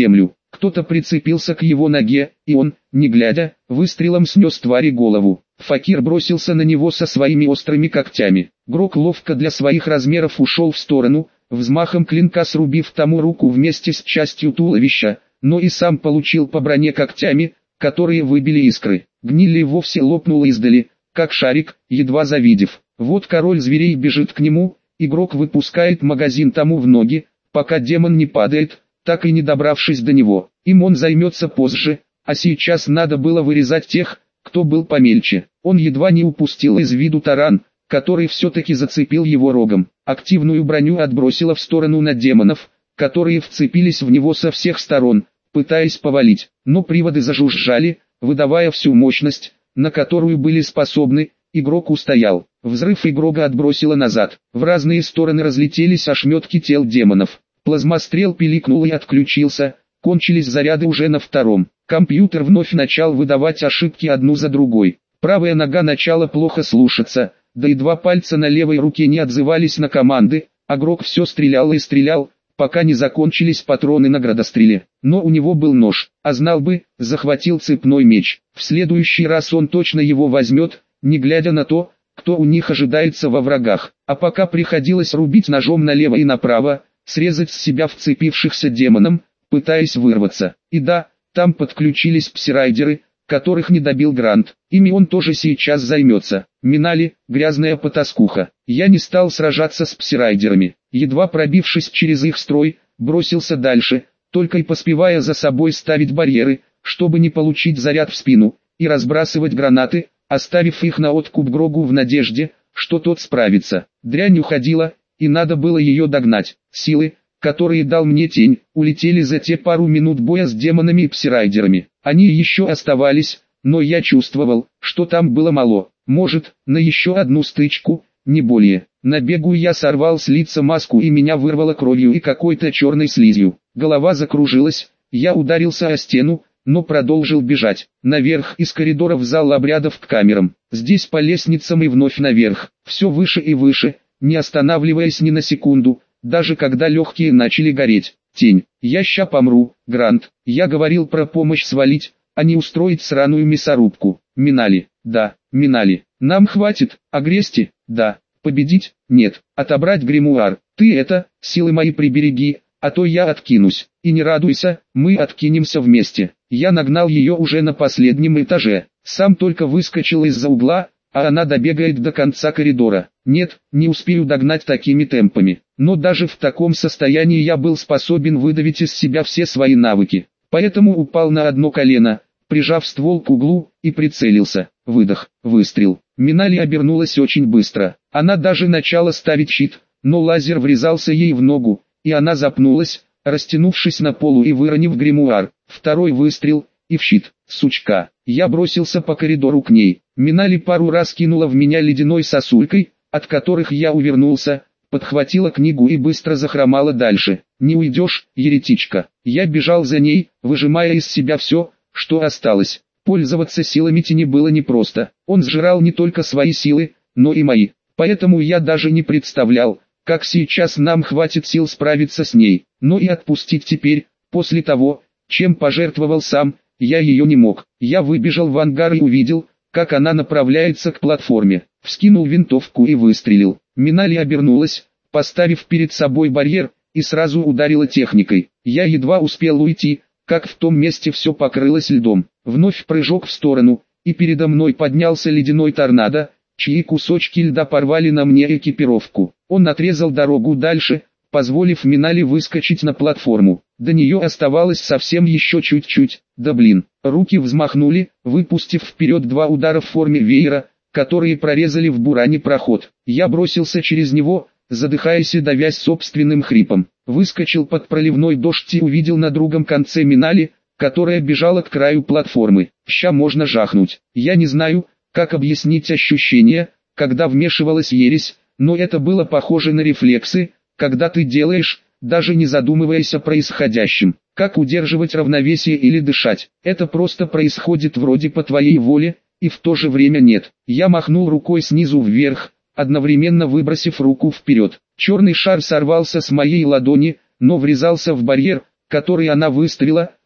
Кто-то прицепился к его ноге, и он, не глядя, выстрелом снес твари голову. Факир бросился на него со своими острыми когтями. Грок ловко для своих размеров ушел в сторону, взмахом клинка срубив тому руку вместе с частью туловища, но и сам получил по броне когтями, которые выбили искры. Гниль вовсе лопнула издали, как шарик, едва завидев. Вот король зверей бежит к нему, игрок выпускает магазин тому в ноги, пока демон не падает, так и не добравшись до него. Им он займется позже, а сейчас надо было вырезать тех, кто был помельче. Он едва не упустил из виду таран, который все-таки зацепил его рогом. Активную броню отбросило в сторону на демонов, которые вцепились в него со всех сторон, пытаясь повалить. Но приводы зажужжали, выдавая всю мощность, на которую были способны. Игрок устоял. Взрыв игрока отбросило назад. В разные стороны разлетелись ошметки тел демонов. Плазмострел пиликнул и отключился. Кончились заряды уже на втором. Компьютер вновь начал выдавать ошибки одну за другой. Правая нога начала плохо слушаться, да и два пальца на левой руке не отзывались на команды. Игрок все стрелял и стрелял, пока не закончились патроны на градостреле. Но у него был нож, а знал бы, захватил цепной меч. В следующий раз он точно его возьмет, не глядя на то, кто у них ожидается во врагах. А пока приходилось рубить ножом налево и направо, срезать с себя вцепившихся демоном, пытаясь вырваться. И да, там подключились псирайдеры, которых не добил Грант. Ими он тоже сейчас займется. Минали, грязная потаскуха. Я не стал сражаться с псирайдерами. Едва пробившись через их строй, бросился дальше, только и поспевая за собой ставить барьеры, чтобы не получить заряд в спину, и разбрасывать гранаты, оставив их на откуп Грогу в надежде, что тот справится. Дрянь уходила, и надо было ее догнать. Силы, которые дал мне тень, улетели за те пару минут боя с демонами и псирайдерами. Они еще оставались, но я чувствовал, что там было мало. Может, на еще одну стычку, не более. На бегу я сорвал с лица маску и меня вырвало кровью и какой-то черной слизью. Голова закружилась, я ударился о стену, но продолжил бежать. Наверх из коридора в зал обрядов к камерам. Здесь по лестницам и вновь наверх. Все выше и выше, не останавливаясь ни на секунду, даже когда легкие начали гореть. Тень. Я ща помру, Грант. Я говорил про помощь свалить, а не устроить сраную мясорубку. Минали. Да, минали. Нам хватит. Агрести? Да. Победить? Нет. Отобрать гримуар. Ты это, силы мои прибереги, а то я откинусь. И не радуйся, мы откинемся вместе. Я нагнал ее уже на последнем этаже. Сам только выскочил из-за угла, а она добегает до конца коридора. Нет, не успею догнать такими темпами. Но даже в таком состоянии я был способен выдавить из себя все свои навыки. Поэтому упал на одно колено, прижав ствол к углу, и прицелился. Выдох, выстрел. Минали обернулась очень быстро. Она даже начала ставить щит, но лазер врезался ей в ногу, и она запнулась, растянувшись на полу и выронив гримуар. Второй выстрел, и в щит. Сучка. Я бросился по коридору к ней. Минали пару раз кинула в меня ледяной сосулькой, от которых я увернулся, подхватила книгу и быстро захромала дальше. Не уйдешь, еретичка. Я бежал за ней, выжимая из себя все, что осталось. Пользоваться силами тени было непросто. Он сжирал не только свои силы, но и мои. Поэтому я даже не представлял, как сейчас нам хватит сил справиться с ней. Но и отпустить теперь, после того, чем пожертвовал сам, я ее не мог. Я выбежал в ангар и увидел, как она направляется к платформе. Вскинул винтовку и выстрелил. Минали обернулась, поставив перед собой барьер, и сразу ударила техникой. Я едва успел уйти, как в том месте все покрылось льдом. Вновь прыжок в сторону, и передо мной поднялся ледяной торнадо, чьи кусочки льда порвали на мне экипировку. Он отрезал дорогу дальше, позволив Минали выскочить на платформу. До нее оставалось совсем еще чуть-чуть. Да блин, руки взмахнули, выпустив вперед два удара в форме веера, которые прорезали в буране проход. Я бросился через него, задыхаясь и давясь собственным хрипом. Выскочил под проливной дождь и увидел на другом конце Минали, которая бежала к краю платформы. Ща можно жахнуть. Я не знаю, как объяснить ощущение, когда вмешивалась ересь, но это было похоже на рефлексы, когда ты делаешь, даже не задумываясь о происходящем. Как удерживать равновесие или дышать? Это просто происходит вроде по твоей воле, и в то же время нет. Я махнул рукой снизу вверх, одновременно выбросив руку вперед. Черный шар сорвался с моей ладони, но врезался в барьер, который она выставила,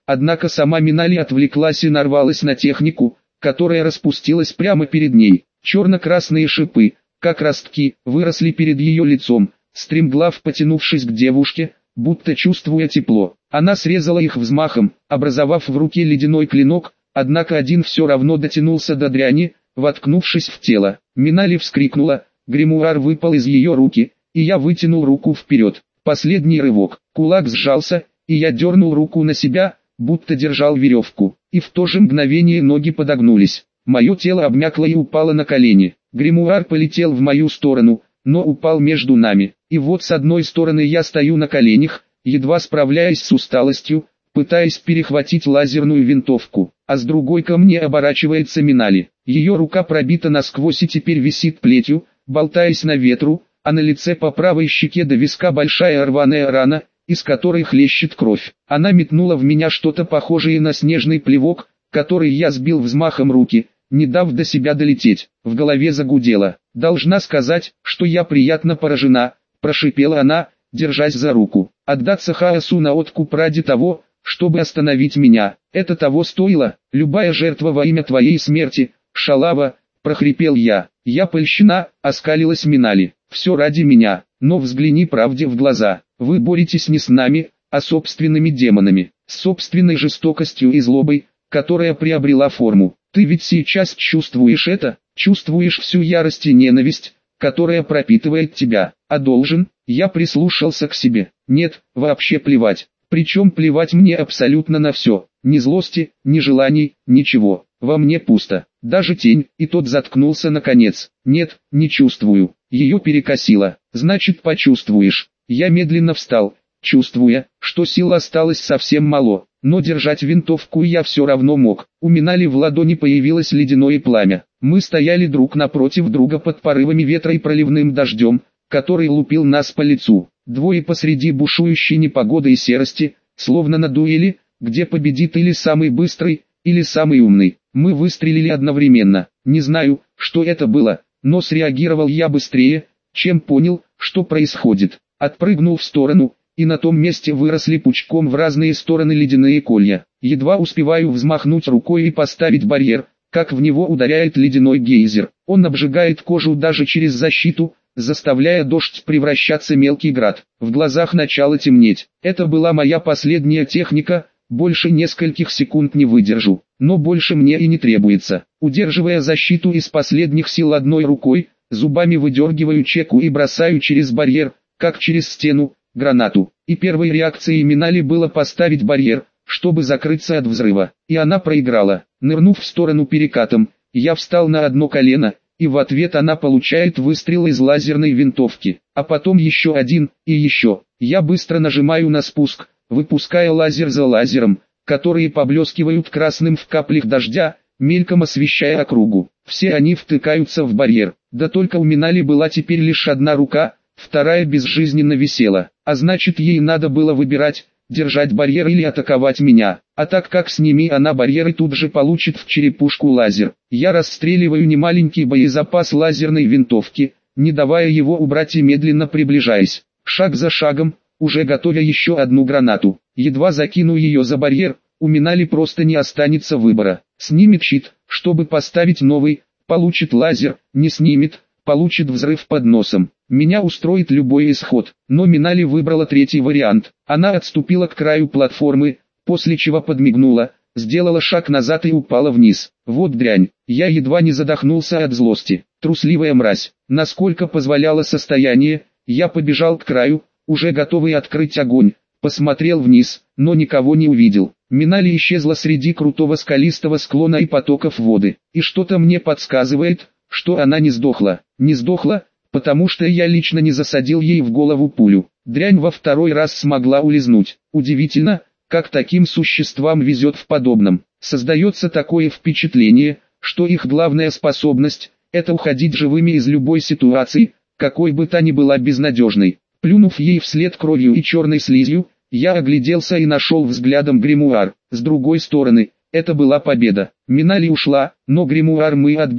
однако сама Минали отвлеклась и нарвалась на технику, которая распустилась прямо перед ней. Черно-красные шипы, как ростки, выросли перед ее лицом, стремглав потянувшись к девушке, будто чувствуя тепло. Она срезала их взмахом, образовав в руке ледяной клинок, однако один все равно дотянулся до дряни, воткнувшись в тело. Минали вскрикнула, гримуар выпал из ее руки, и я вытянул руку вперед. Последний рывок, кулак сжался, и я дернул руку на себя, будто держал веревку, и в то же мгновение ноги подогнулись. Мое тело обмякло и упало на колени. Гримуар полетел в мою сторону, но упал между нами. И вот с одной стороны я стою на коленях, едва справляясь с усталостью, пытаясь перехватить лазерную винтовку, а с другой ко мне оборачивается Минали. Ее рука пробита насквозь и теперь висит плетью, болтаясь на ветру, а на лице по правой щеке до виска большая рваная рана, из которой хлещет кровь. Она метнула в меня что-то похожее на снежный плевок, который я сбил взмахом руки, не дав до себя долететь. В голове загудело. «Должна сказать, что я приятно поражена», – прошипела она, держась за руку. «Отдаться хаосу на откуп ради того, чтобы остановить меня. Это того стоило, любая жертва во имя твоей смерти, шалава», – прохрипел я. «Я польщена», – оскалилась Минали. «Все ради меня, но взгляни правде в глаза. Вы боретесь не с нами, а собственными демонами, с собственной жестокостью и злобой, которая приобрела форму. Ты ведь сейчас чувствуешь это, чувствуешь всю ярость и ненависть, которая пропитывает тебя, а должен?» Я прислушался к себе. Нет, вообще плевать. Причем плевать мне абсолютно на все. Ни злости, ни желаний, ничего. Во мне пусто. Даже тень, и тот заткнулся наконец. Нет, не чувствую. Ее перекосило. Значит, почувствуешь. Я медленно встал, чувствуя, что сил осталось совсем мало. Но держать винтовку я все равно мог. У Минали в ладони появилось ледяное пламя. Мы стояли друг напротив друга под порывами ветра и проливным дождем, который лупил нас по лицу. Двое посреди бушующей непогоды и серости, словно на дуэли, где победит или самый быстрый, или самый умный. Мы выстрелили одновременно. Не знаю, что это было, но среагировал я быстрее, чем понял, что происходит. Отпрыгнул в сторону, и на том месте выросли пучком в разные стороны ледяные колья. Едва успеваю взмахнуть рукой и поставить барьер, как в него ударяет ледяной гейзер. Он обжигает кожу даже через защиту, заставляя дождь превращаться в мелкий град. В глазах начало темнеть. Это была моя последняя техника, больше нескольких секунд не выдержу. Но больше мне и не требуется. Удерживая защиту из последних сил одной рукой, зубами выдергиваю чеку и бросаю через барьер, как через стену, гранату. И первой реакцией Минали было поставить барьер, чтобы закрыться от взрыва. И она проиграла. Нырнув в сторону перекатом, я встал на одно колено, и в ответ она получает выстрел из лазерной винтовки. А потом еще один, и еще. Я быстро нажимаю на спуск, выпуская лазер за лазером, которые поблескивают красным в каплях дождя, мельком освещая округу. Все они втыкаются в барьер. Да только у Минали была теперь лишь одна рука, вторая безжизненно висела. А значит, ей надо было выбирать, держать барьер или атаковать меня. А так как сними она барьер и тут же получит в черепушку лазер. Я расстреливаю немаленький боезапас лазерной винтовки, не давая его убрать и медленно приближаясь. Шаг за шагом, уже готовя еще одну гранату. Едва закину ее за барьер, у Минали просто не останется выбора. Снимет щит, чтобы поставить новый, получит лазер, не снимет, получит взрыв под носом. Меня устроит любой исход, но Минали выбрала третий вариант. Она отступила к краю платформы, после чего подмигнула, сделала шаг назад и упала вниз. Вот дрянь, я едва не задохнулся от злости. Трусливая мразь. Насколько позволяло состояние, я побежал к краю, уже готовый открыть огонь. Посмотрел вниз, но никого не увидел. Минали исчезла среди крутого скалистого склона и потоков воды. И что-то мне подсказывает, что она не сдохла. Не сдохла, потому что я лично не засадил ей в голову пулю. Дрянь во второй раз смогла улизнуть. Удивительно, как таким существам везет в подобном. Создается такое впечатление, что их главная способность – это уходить живыми из любой ситуации, какой бы та ни была безнадежной. Плюнув ей вслед кровью и черной слизью, я огляделся и нашел взглядом гримуар. С другой стороны, это была победа. Минали ушла, но гримуар мы отбили.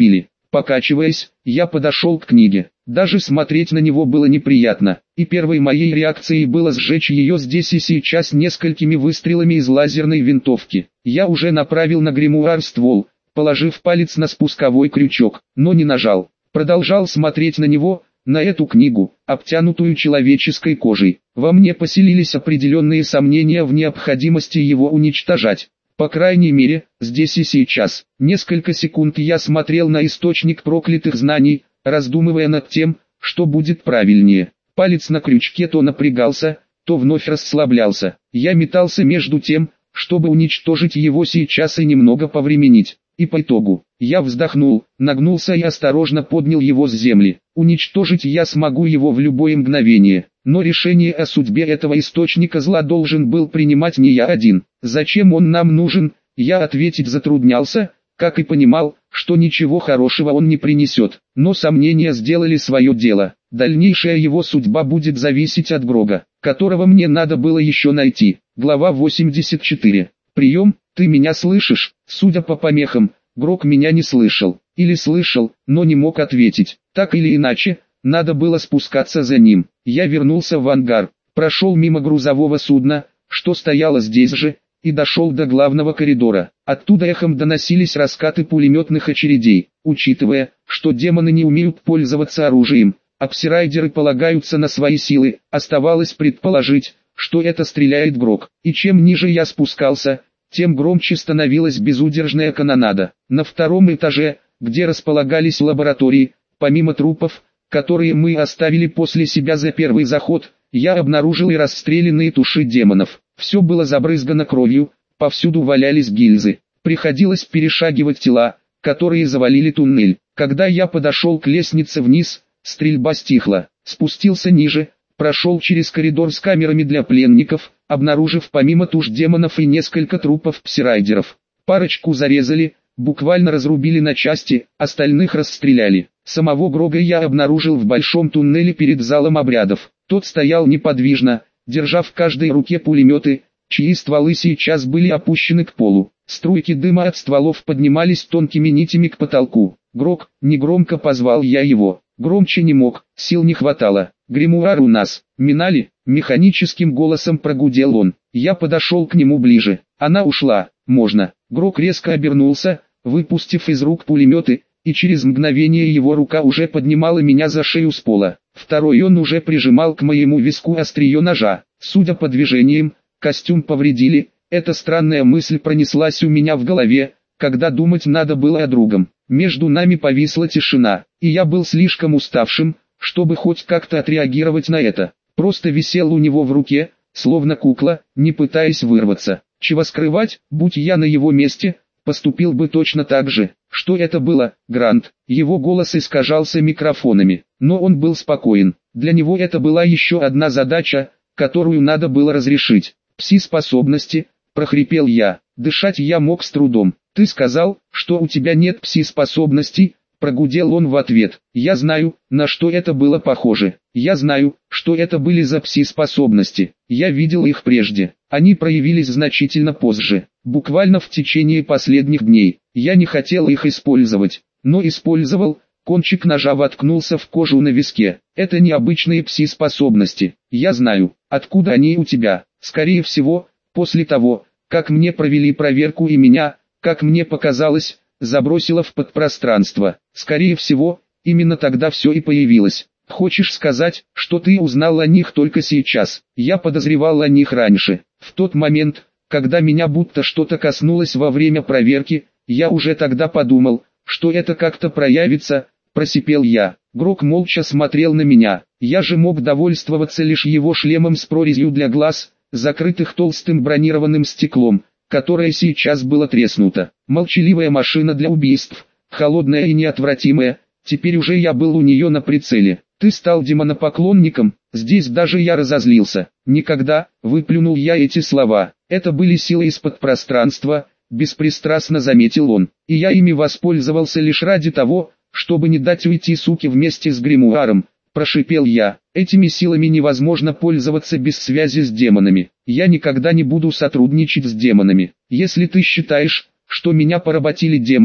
Покачиваясь, я подошел к книге. Даже смотреть на него было неприятно, и первой моей реакцией было сжечь ее здесь и сейчас несколькими выстрелами из лазерной винтовки. Я уже направил на гримуар ствол, положив палец на спусковой крючок, но не нажал. Продолжал смотреть на него, на эту книгу, обтянутую человеческой кожей. Во мне поселились определенные сомнения в необходимости его уничтожать. По крайней мере, здесь и сейчас. Несколько секунд я смотрел на источник проклятых знаний, раздумывая над тем, что будет правильнее. Палец на крючке то напрягался, то вновь расслаблялся. Я метался между тем, чтобы уничтожить его сейчас и немного повременить. И по итогу, я вздохнул, нагнулся и осторожно поднял его с земли. Уничтожить я смогу его в любое мгновение, но решение о судьбе этого источника зла должен был принимать не я один. Зачем он нам нужен, я ответить затруднялся, как и понимал, что ничего хорошего он не принесет. Но сомнения сделали свое дело. Дальнейшая его судьба будет зависеть от Грога, которого мне надо было еще найти. Глава восемьдесят четыре. Прием, ты меня слышишь? Судя по помехам, Грог меня не слышал. Или слышал, но не мог ответить. Так или иначе, надо было спускаться за ним. Я вернулся в ангар, прошел мимо грузового судна, что стояло здесь же, и дошел до главного коридора. Оттуда эхом доносились раскаты пулеметных очередей. Учитывая, что демоны не умеют пользоваться оружием, а псирайдеры полагаются на свои силы, оставалось предположить, что это стреляет Грог. И чем ниже я спускался, тем громче становилась безудержная канонада. На втором этаже, где располагались лаборатории, помимо трупов, которые мы оставили после себя за первый заход, я обнаружил и расстрелянные туши демонов. Все было забрызгано кровью, повсюду валялись гильзы. Приходилось перешагивать тела, которые завалили туннель. Когда я подошел к лестнице вниз, стрельба стихла. Спустился ниже, прошел через коридор с камерами для пленников, обнаружив помимо туш демонов и несколько трупов псирайдеров. Парочку зарезали, буквально разрубили на части, остальных расстреляли. Самого Грога я обнаружил в большом туннеле перед залом обрядов. Тот стоял неподвижно, держа в каждой руке пулеметы, чьи стволы сейчас были опущены к полу. Струйки дыма от стволов поднимались тонкими нитями к потолку. «Грог», негромко позвал я его. Громче не мог, сил не хватало. «Гримуар у нас, Минали», механическим голосом прогудел он. Я подошел к нему ближе. Она ушла, можно. Грог резко обернулся, выпустив из рук пулеметы, и через мгновение его рука уже поднимала меня за шею с пола. Второй он уже прижимал к моему виску острие ножа. Судя по движениям, костюм повредили. Эта странная мысль пронеслась у меня в голове, когда думать надо было о другом. Между нами повисла тишина, и я был слишком уставшим, чтобы хоть как-то отреагировать на это. Просто висел у него в руке, словно кукла, не пытаясь вырваться. Чего скрывать, будь я на его месте, поступил бы точно так же. Что это было, Грант? Его голос искажался микрофонами, но он был спокоен. Для него это была еще одна задача, которую надо было разрешить. «Пси-способности», — прохрипел я. Дышать я мог с трудом. «Ты сказал, что у тебя нет пси-способностей», — прогудел он в ответ. «Я знаю, на что это было похоже. Я знаю, что это были за пси-способности. Я видел их прежде. Они проявились значительно позже, буквально в течение последних дней. Я не хотел их использовать, но использовал». Кончик ножа воткнулся в кожу на виске. «Это необычные пси-способности. Я знаю, откуда они у тебя. Скорее всего, после того, как мне провели проверку и меня, как мне показалось, забросило в подпространство. Скорее всего, именно тогда все и появилось. Хочешь сказать, что ты узнал о них только сейчас? Я подозревал о них раньше. В тот момент, когда меня будто что-то коснулось во время проверки, я уже тогда подумал, что это как-то проявится», — просипел я. Грог молча смотрел на меня. Я же мог довольствоваться лишь его шлемом с прорезью для глаз, закрытых толстым бронированным стеклом, которое сейчас было треснуто. Молчаливая машина для убийств, холодная и неотвратимая, теперь уже я был у нее на прицеле. «Ты стал демонопоклонником?» Здесь даже я разозлился. «Никогда», — выплюнул я эти слова. «Это были силы из-под пространства», — беспристрастно заметил он. «И я ими воспользовался лишь ради того, чтобы не дать уйти суке вместе с гримуаром», — прошипел я. «Этими силами невозможно пользоваться без связи с демонами. Я никогда не буду сотрудничать с демонами. Если ты считаешь, что меня поработили демоны,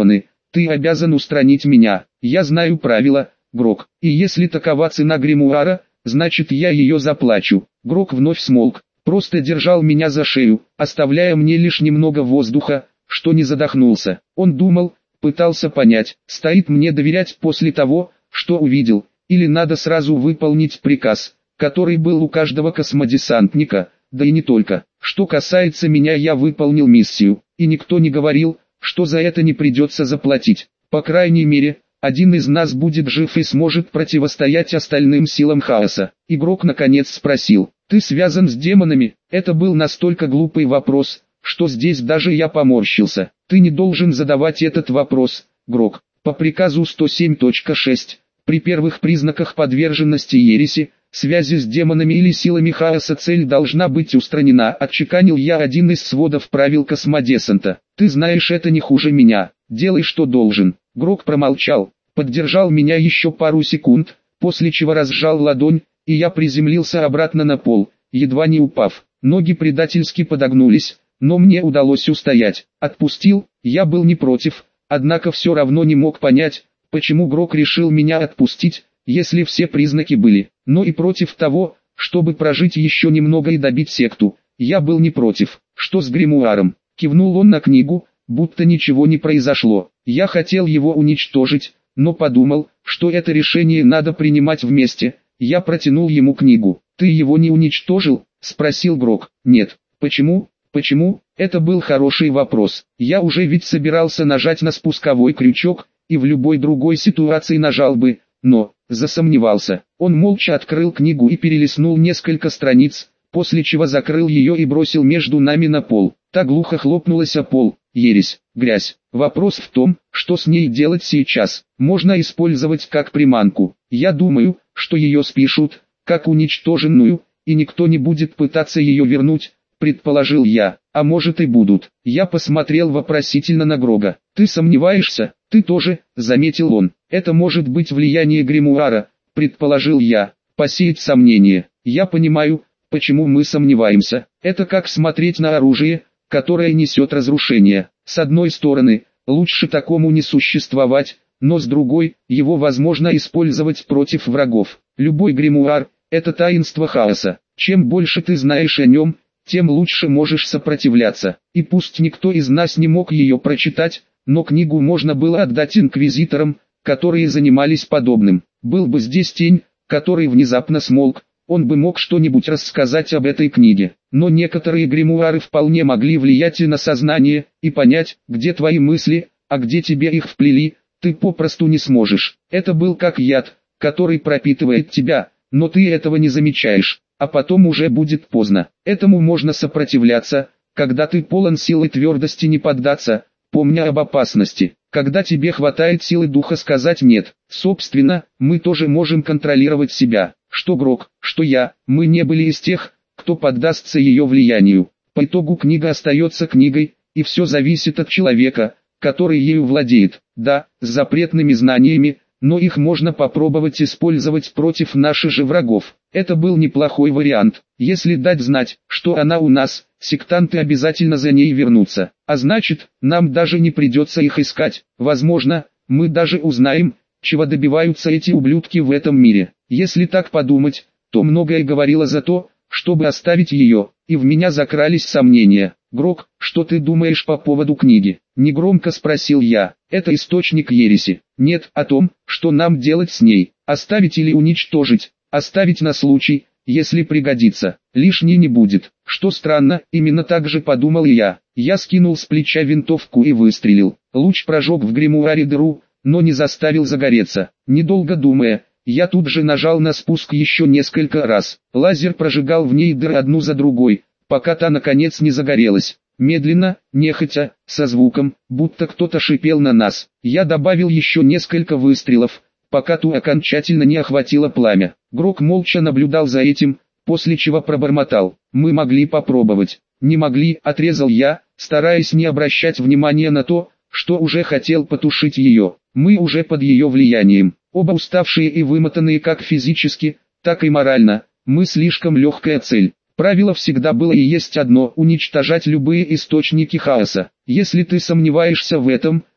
Ты обязан устранить меня. Я знаю правила, Грок. И если такова цена гримуара, значит я ее заплачу. Грок вновь смолк, просто держал меня за шею, оставляя мне лишь немного воздуха, что не задохнулся. Он думал, пытался понять, стоит мне доверять после того, что увидел, или надо сразу выполнить приказ, который был у каждого космодесантника, да и не только. Что касается меня, я выполнил миссию, и никто не говорил, что за это не придется заплатить. По крайней мере, один из нас будет жив и сможет противостоять остальным силам хаоса. Игрок наконец спросил: «Ты связан с демонами?» Это был настолько глупый вопрос, что здесь даже я поморщился. «Ты не должен задавать этот вопрос, Грок. По приказу сто семь точка шесть, при первых признаках подверженности ереси, связи с демонами или силами хаоса цель должна быть устранена», отчеканил я один из сводов правил космодесанта. «Ты знаешь это не хуже меня. Делай, что должен». Грок промолчал, поддержал меня еще пару секунд, после чего разжал ладонь, и я приземлился обратно на пол, едва не упав. Ноги предательски подогнулись, но мне удалось устоять. Отпустил, я был не против, однако все равно не мог понять, почему Грок решил меня отпустить, если все признаки были. Но и против того, чтобы прожить еще немного и добить секту, я был не против. «Что с гримуаром?» — кивнул он на книгу, будто ничего не произошло. Я хотел его уничтожить, но подумал, что это решение надо принимать вместе. Я протянул ему книгу. «Ты его не уничтожил?» — спросил Грок. «Нет». «Почему?» «Почему?» Это был хороший вопрос. Я уже ведь собирался нажать на спусковой крючок, и в любой другой ситуации нажал бы, но засомневался. Он молча открыл книгу и перелистнул несколько страниц, после чего закрыл ее и бросил между нами на пол. Та глухо хлопнулась о пол. Ересь, грязь. Вопрос в том, что с ней делать сейчас. Можно использовать как приманку. Я думаю, что ее спишут, как уничтоженную, и никто не будет пытаться ее вернуть, предположил я. А может и будут. Я посмотрел вопросительно на Грога. Ты сомневаешься? Ты тоже, заметил он. Это может быть влияние гримуара, предположил я. Посеять сомнения. Я понимаю, почему мы сомневаемся. Это как смотреть на оружие, которое несет разрушение. С одной стороны, лучше такому не существовать, но с другой, его возможно использовать против врагов. Любой гримуар – это таинство хаоса. Чем больше ты знаешь о нем, тем лучше можешь сопротивляться. И пусть никто из нас не мог ее прочитать, но книгу можно было отдать инквизиторам, которые занимались подобным. Был бы здесь тень, который внезапно смолк, он бы мог что-нибудь рассказать об этой книге. Но некоторые гримуары вполне могли влиять и на сознание, и понять, где твои мысли, а где тебе их вплели, ты попросту не сможешь. Это был как яд, который пропитывает тебя, но ты этого не замечаешь, а потом уже будет поздно. Этому можно сопротивляться, когда ты полон сил и твердости не поддаться, помня об опасности. Когда тебе хватает силы духа сказать «нет». Собственно, мы тоже можем контролировать себя. Что Грок, что я, мы не были из тех, кто поддастся ее влиянию. По итогу книга остается книгой, и все зависит от человека, который ею владеет. Да, с запретными знаниями, но их можно попробовать использовать против наших же врагов. Это был неплохой вариант. Если дать знать, что она у нас, сектанты обязательно за ней вернутся. А значит, нам даже не придется их искать. Возможно, мы даже узнаем, чего добиваются эти ублюдки в этом мире. Если так подумать, то многое говорило за то, чтобы оставить ее, и в меня закрались сомнения. «Грок, что ты думаешь по поводу книги?» — негромко спросил я. «Это источник ереси. Нет, о том, что нам делать с ней. Оставить или уничтожить. Оставить на случай, если пригодится. Лишней не будет». Что странно, именно так же подумал и я. Я скинул с плеча винтовку и выстрелил. Луч прожег в гримуаре дыру, но не заставил загореться. Недолго думая, я тут же нажал на спуск еще несколько раз. Лазер прожигал в ней дыры одну за другой, пока та наконец не загорелась. Медленно, нехотя, со звуком, будто кто-то шипел на нас. Я добавил еще несколько выстрелов, пока ту окончательно не охватило пламя. Грок молча наблюдал за этим, после чего пробормотал: «Мы могли попробовать». «Не могли», — отрезал я, стараясь не обращать внимания на то, что уже хотел потушить ее. Мы уже под ее влиянием. Оба уставшие и вымотанные как физически, так и морально. Мы слишком легкая цель. Правило всегда было и есть одно – уничтожать любые источники хаоса. Если ты сомневаешься в этом,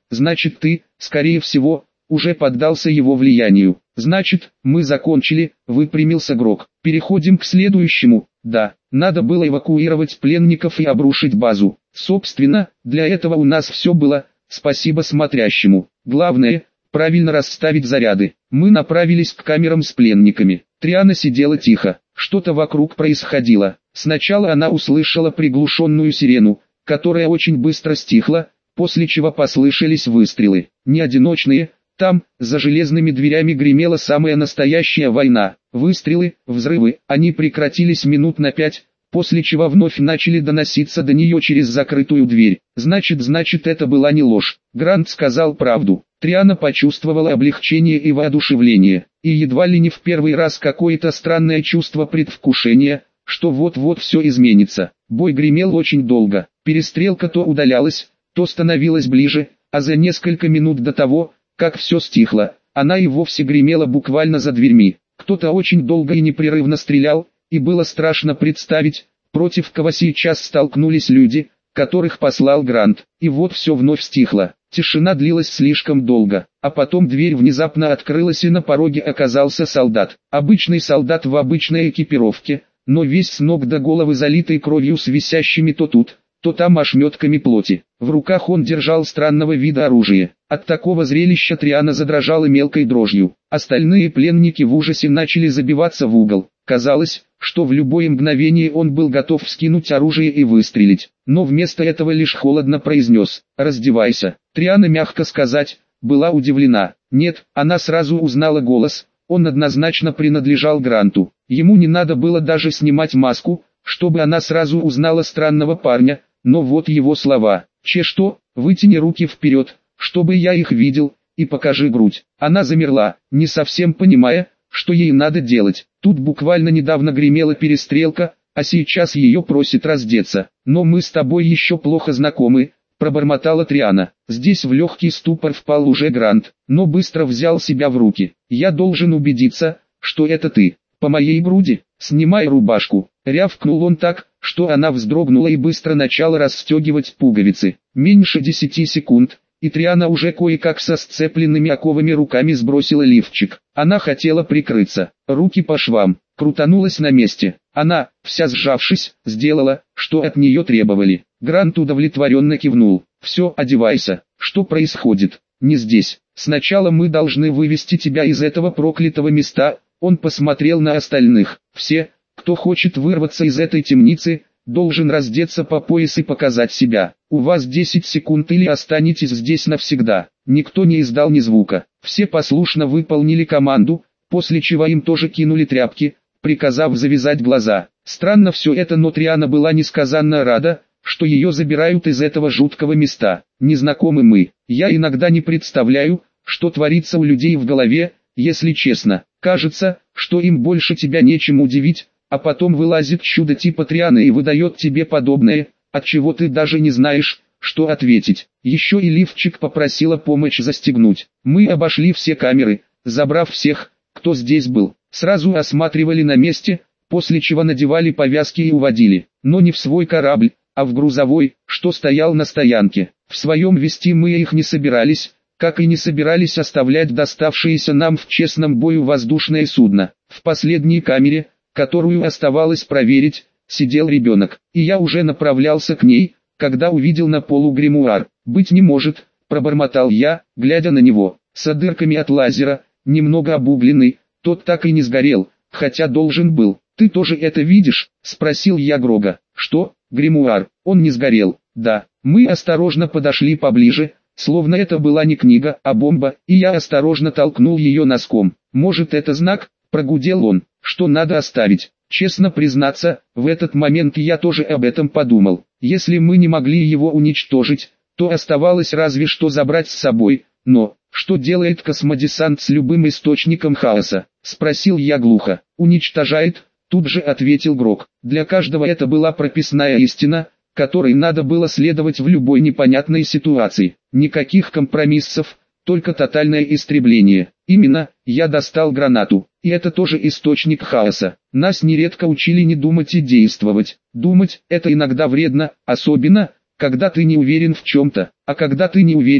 значит ты, скорее всего, уже поддался его влиянию. Значит, мы закончили, выпрямился Грок. Переходим к следующему. Да, надо было эвакуировать пленников и обрушить базу. Собственно, для этого у нас все было, спасибо смотрящему. Главное, правильно расставить заряды. Мы направились к камерам с пленниками. Триана сидела тихо. Что-то вокруг происходило. Сначала она услышала приглушенную сирену, которая очень быстро стихла, после чего послышались выстрелы. Не одиночные. Там, за железными дверями гремела самая настоящая война. Выстрелы, взрывы, они прекратились минут на пять, после чего вновь начали доноситься до нее через закрытую дверь. Значит, значит это была не ложь. Грант сказал правду. Триана почувствовала облегчение и воодушевление, и едва ли не в первый раз какое-то странное чувство предвкушения, что вот-вот все изменится. Бой гремел очень долго, перестрелка то удалялась, то становилась ближе, а за несколько минут до того, как все стихло, она и вовсе гремела буквально за дверьми. Кто-то очень долго и непрерывно стрелял, и было страшно представить, против кого сейчас столкнулись люди, которых послал Грант. И вот все вновь стихло. Тишина длилась слишком долго, а потом дверь внезапно открылась и на пороге оказался солдат. Обычный солдат в обычной экипировке, но весь с ног до головы залитый кровью с висящими то тут, то там ошметками плоти. В руках он держал странного вида оружие. От такого зрелища Триана задрожала мелкой дрожью. Остальные пленники в ужасе начали забиваться в угол. Казалось, что в любое мгновение он был готов вскинуть оружие и выстрелить. Но вместо этого лишь холодно произнес: «Раздевайся». Триана, мягко сказать, была удивлена. Нет, она сразу узнала голос. Он однозначно принадлежал Гранту. Ему не надо было даже снимать маску, чтобы она сразу узнала странного парня. Но вот его слова: «Че что, вытяни руки вперед, чтобы я их видел, и покажи грудь». Она замерла, не совсем понимая, что ей надо делать. Тут буквально недавно гремела перестрелка, а сейчас ее просит раздеться. «Но мы с тобой еще плохо знакомы», — пробормотала Триана. Здесь в легкий ступор впал уже Грант, но быстро взял себя в руки. «Я должен убедиться, что это ты. По моей груди, снимай рубашку», — рявкнул он так, что она вздрогнула и быстро начала расстегивать пуговицы. Меньше десяти секунд, и Триана уже кое-как со сцепленными оковами руками сбросила лифчик. Она хотела прикрыться, руки по швам, крутанулась на месте. Она, вся сжавшись, сделала, что от нее требовали. Грант удовлетворенно кивнул. «Все, одевайся. Что происходит? Не здесь. Сначала мы должны вывести тебя из этого проклятого места». Он посмотрел на остальных. «Все, кто хочет вырваться из этой темницы, должен раздеться по пояс и показать себя. У вас десять секунд или останетесь здесь навсегда». Никто не издал ни звука. Все послушно выполнили команду, после чего им тоже кинули тряпки, приказав завязать глаза. Странно все это, но Триана была несказанно рада, что ее забирают из этого жуткого места. «Незнакомы мы. Я иногда не представляю, что творится у людей в голове, если честно. Кажется, что им больше тебя нечем удивить, а потом вылазит чудо типа Трианы и выдает тебе подобное, от чего ты даже не знаешь, что ответить». Еще и лифчик попросила помочь застегнуть. Мы обошли все камеры, забрав всех, кто здесь был. Сразу осматривали на месте, после чего надевали повязки и уводили. Но не в свой корабль, а в грузовой, что стоял на стоянке. В своем вести мы их не собирались, как и не собирались оставлять доставшееся нам в честном бою воздушное судно. В последней камере, которую оставалось проверить, сидел ребенок, и я уже направлялся к ней, когда увидел на полу гримуар. «Быть не может», — пробормотал я, глядя на него, с дырками от лазера, немного обугленный, тот так и не сгорел, хотя должен был. «Ты тоже это видишь?» — спросил я Грога. «Что, гримуар, он не сгорел?» «Да». Мы осторожно подошли поближе, словно это была не книга, а бомба, и я осторожно толкнул ее носком. «Может, это знак?» — прогудел он, — «что надо оставить». Честно признаться, в этот момент я тоже об этом подумал. Если мы не могли его уничтожить, то оставалось разве что забрать с собой. Но, что делает космодесант с любым источником хаоса? Спросил я глухо. «Уничтожает», тут же ответил Грок. Для каждого это была прописная истина, которой надо было следовать в любой непонятной ситуации. Никаких компромиссов, только тотальное истребление. Именно, я достал гранату, и это тоже источник хаоса. Нас нередко учили не думать и действовать. Думать – это иногда вредно, особенно, когда ты не уверен в чем-то. А когда ты не уверен,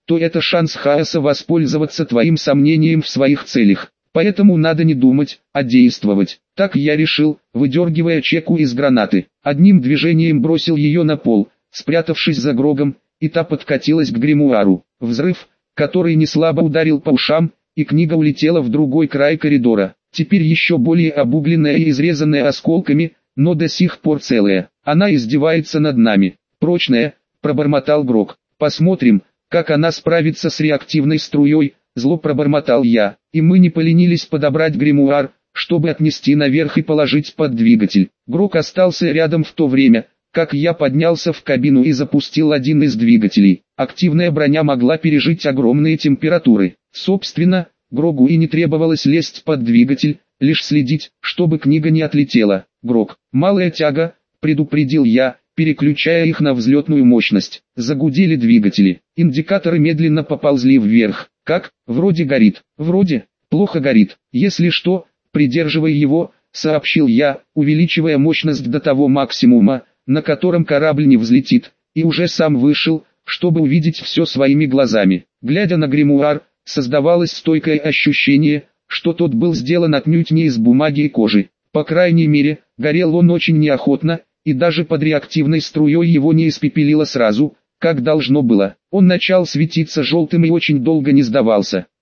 то это шанс хаоса воспользоваться твоим сомнением в своих целях. Поэтому надо не думать, а действовать. Так я решил, выдергивая чеку из гранаты. Одним движением бросил ее на пол, спрятавшись за Грогом, и та подкатилась к гримуару. Взрыв, который неслабо ударил по ушам, и книга улетела в другой край коридора. Теперь еще более обугленная и изрезанная осколками, но до сих пор целая. Она издевается над нами. Прочная, пробормотал Грог. Посмотрим, как она справится с реактивной струей, зло пробормотал я. И мы не поленились подобрать гримуар, чтобы отнести наверх и положить под двигатель. Грог остался рядом в то время, как я поднялся в кабину и запустил один из двигателей. Активная броня могла пережить огромные температуры. Собственно, Грогу и не требовалось лезть под двигатель, лишь следить, чтобы книга не отлетела. Грог, малая тяга, предупредил я, переключая их на взлетную мощность. Загудели двигатели. Индикаторы медленно поползли вверх. Как? Вроде горит. Вроде. Плохо горит. Если что, придерживай его, сообщил я, увеличивая мощность до того максимума, на котором корабль не взлетит, и уже сам вышел, чтобы увидеть все своими глазами. Глядя на гримуар, создавалось стойкое ощущение, что тот был сделан отнюдь не из бумаги и кожи. По крайней мере, горел он очень неохотно, и даже под реактивной струей его не испепелило сразу, как должно было. Он начал светиться желтым и очень долго не сдавался.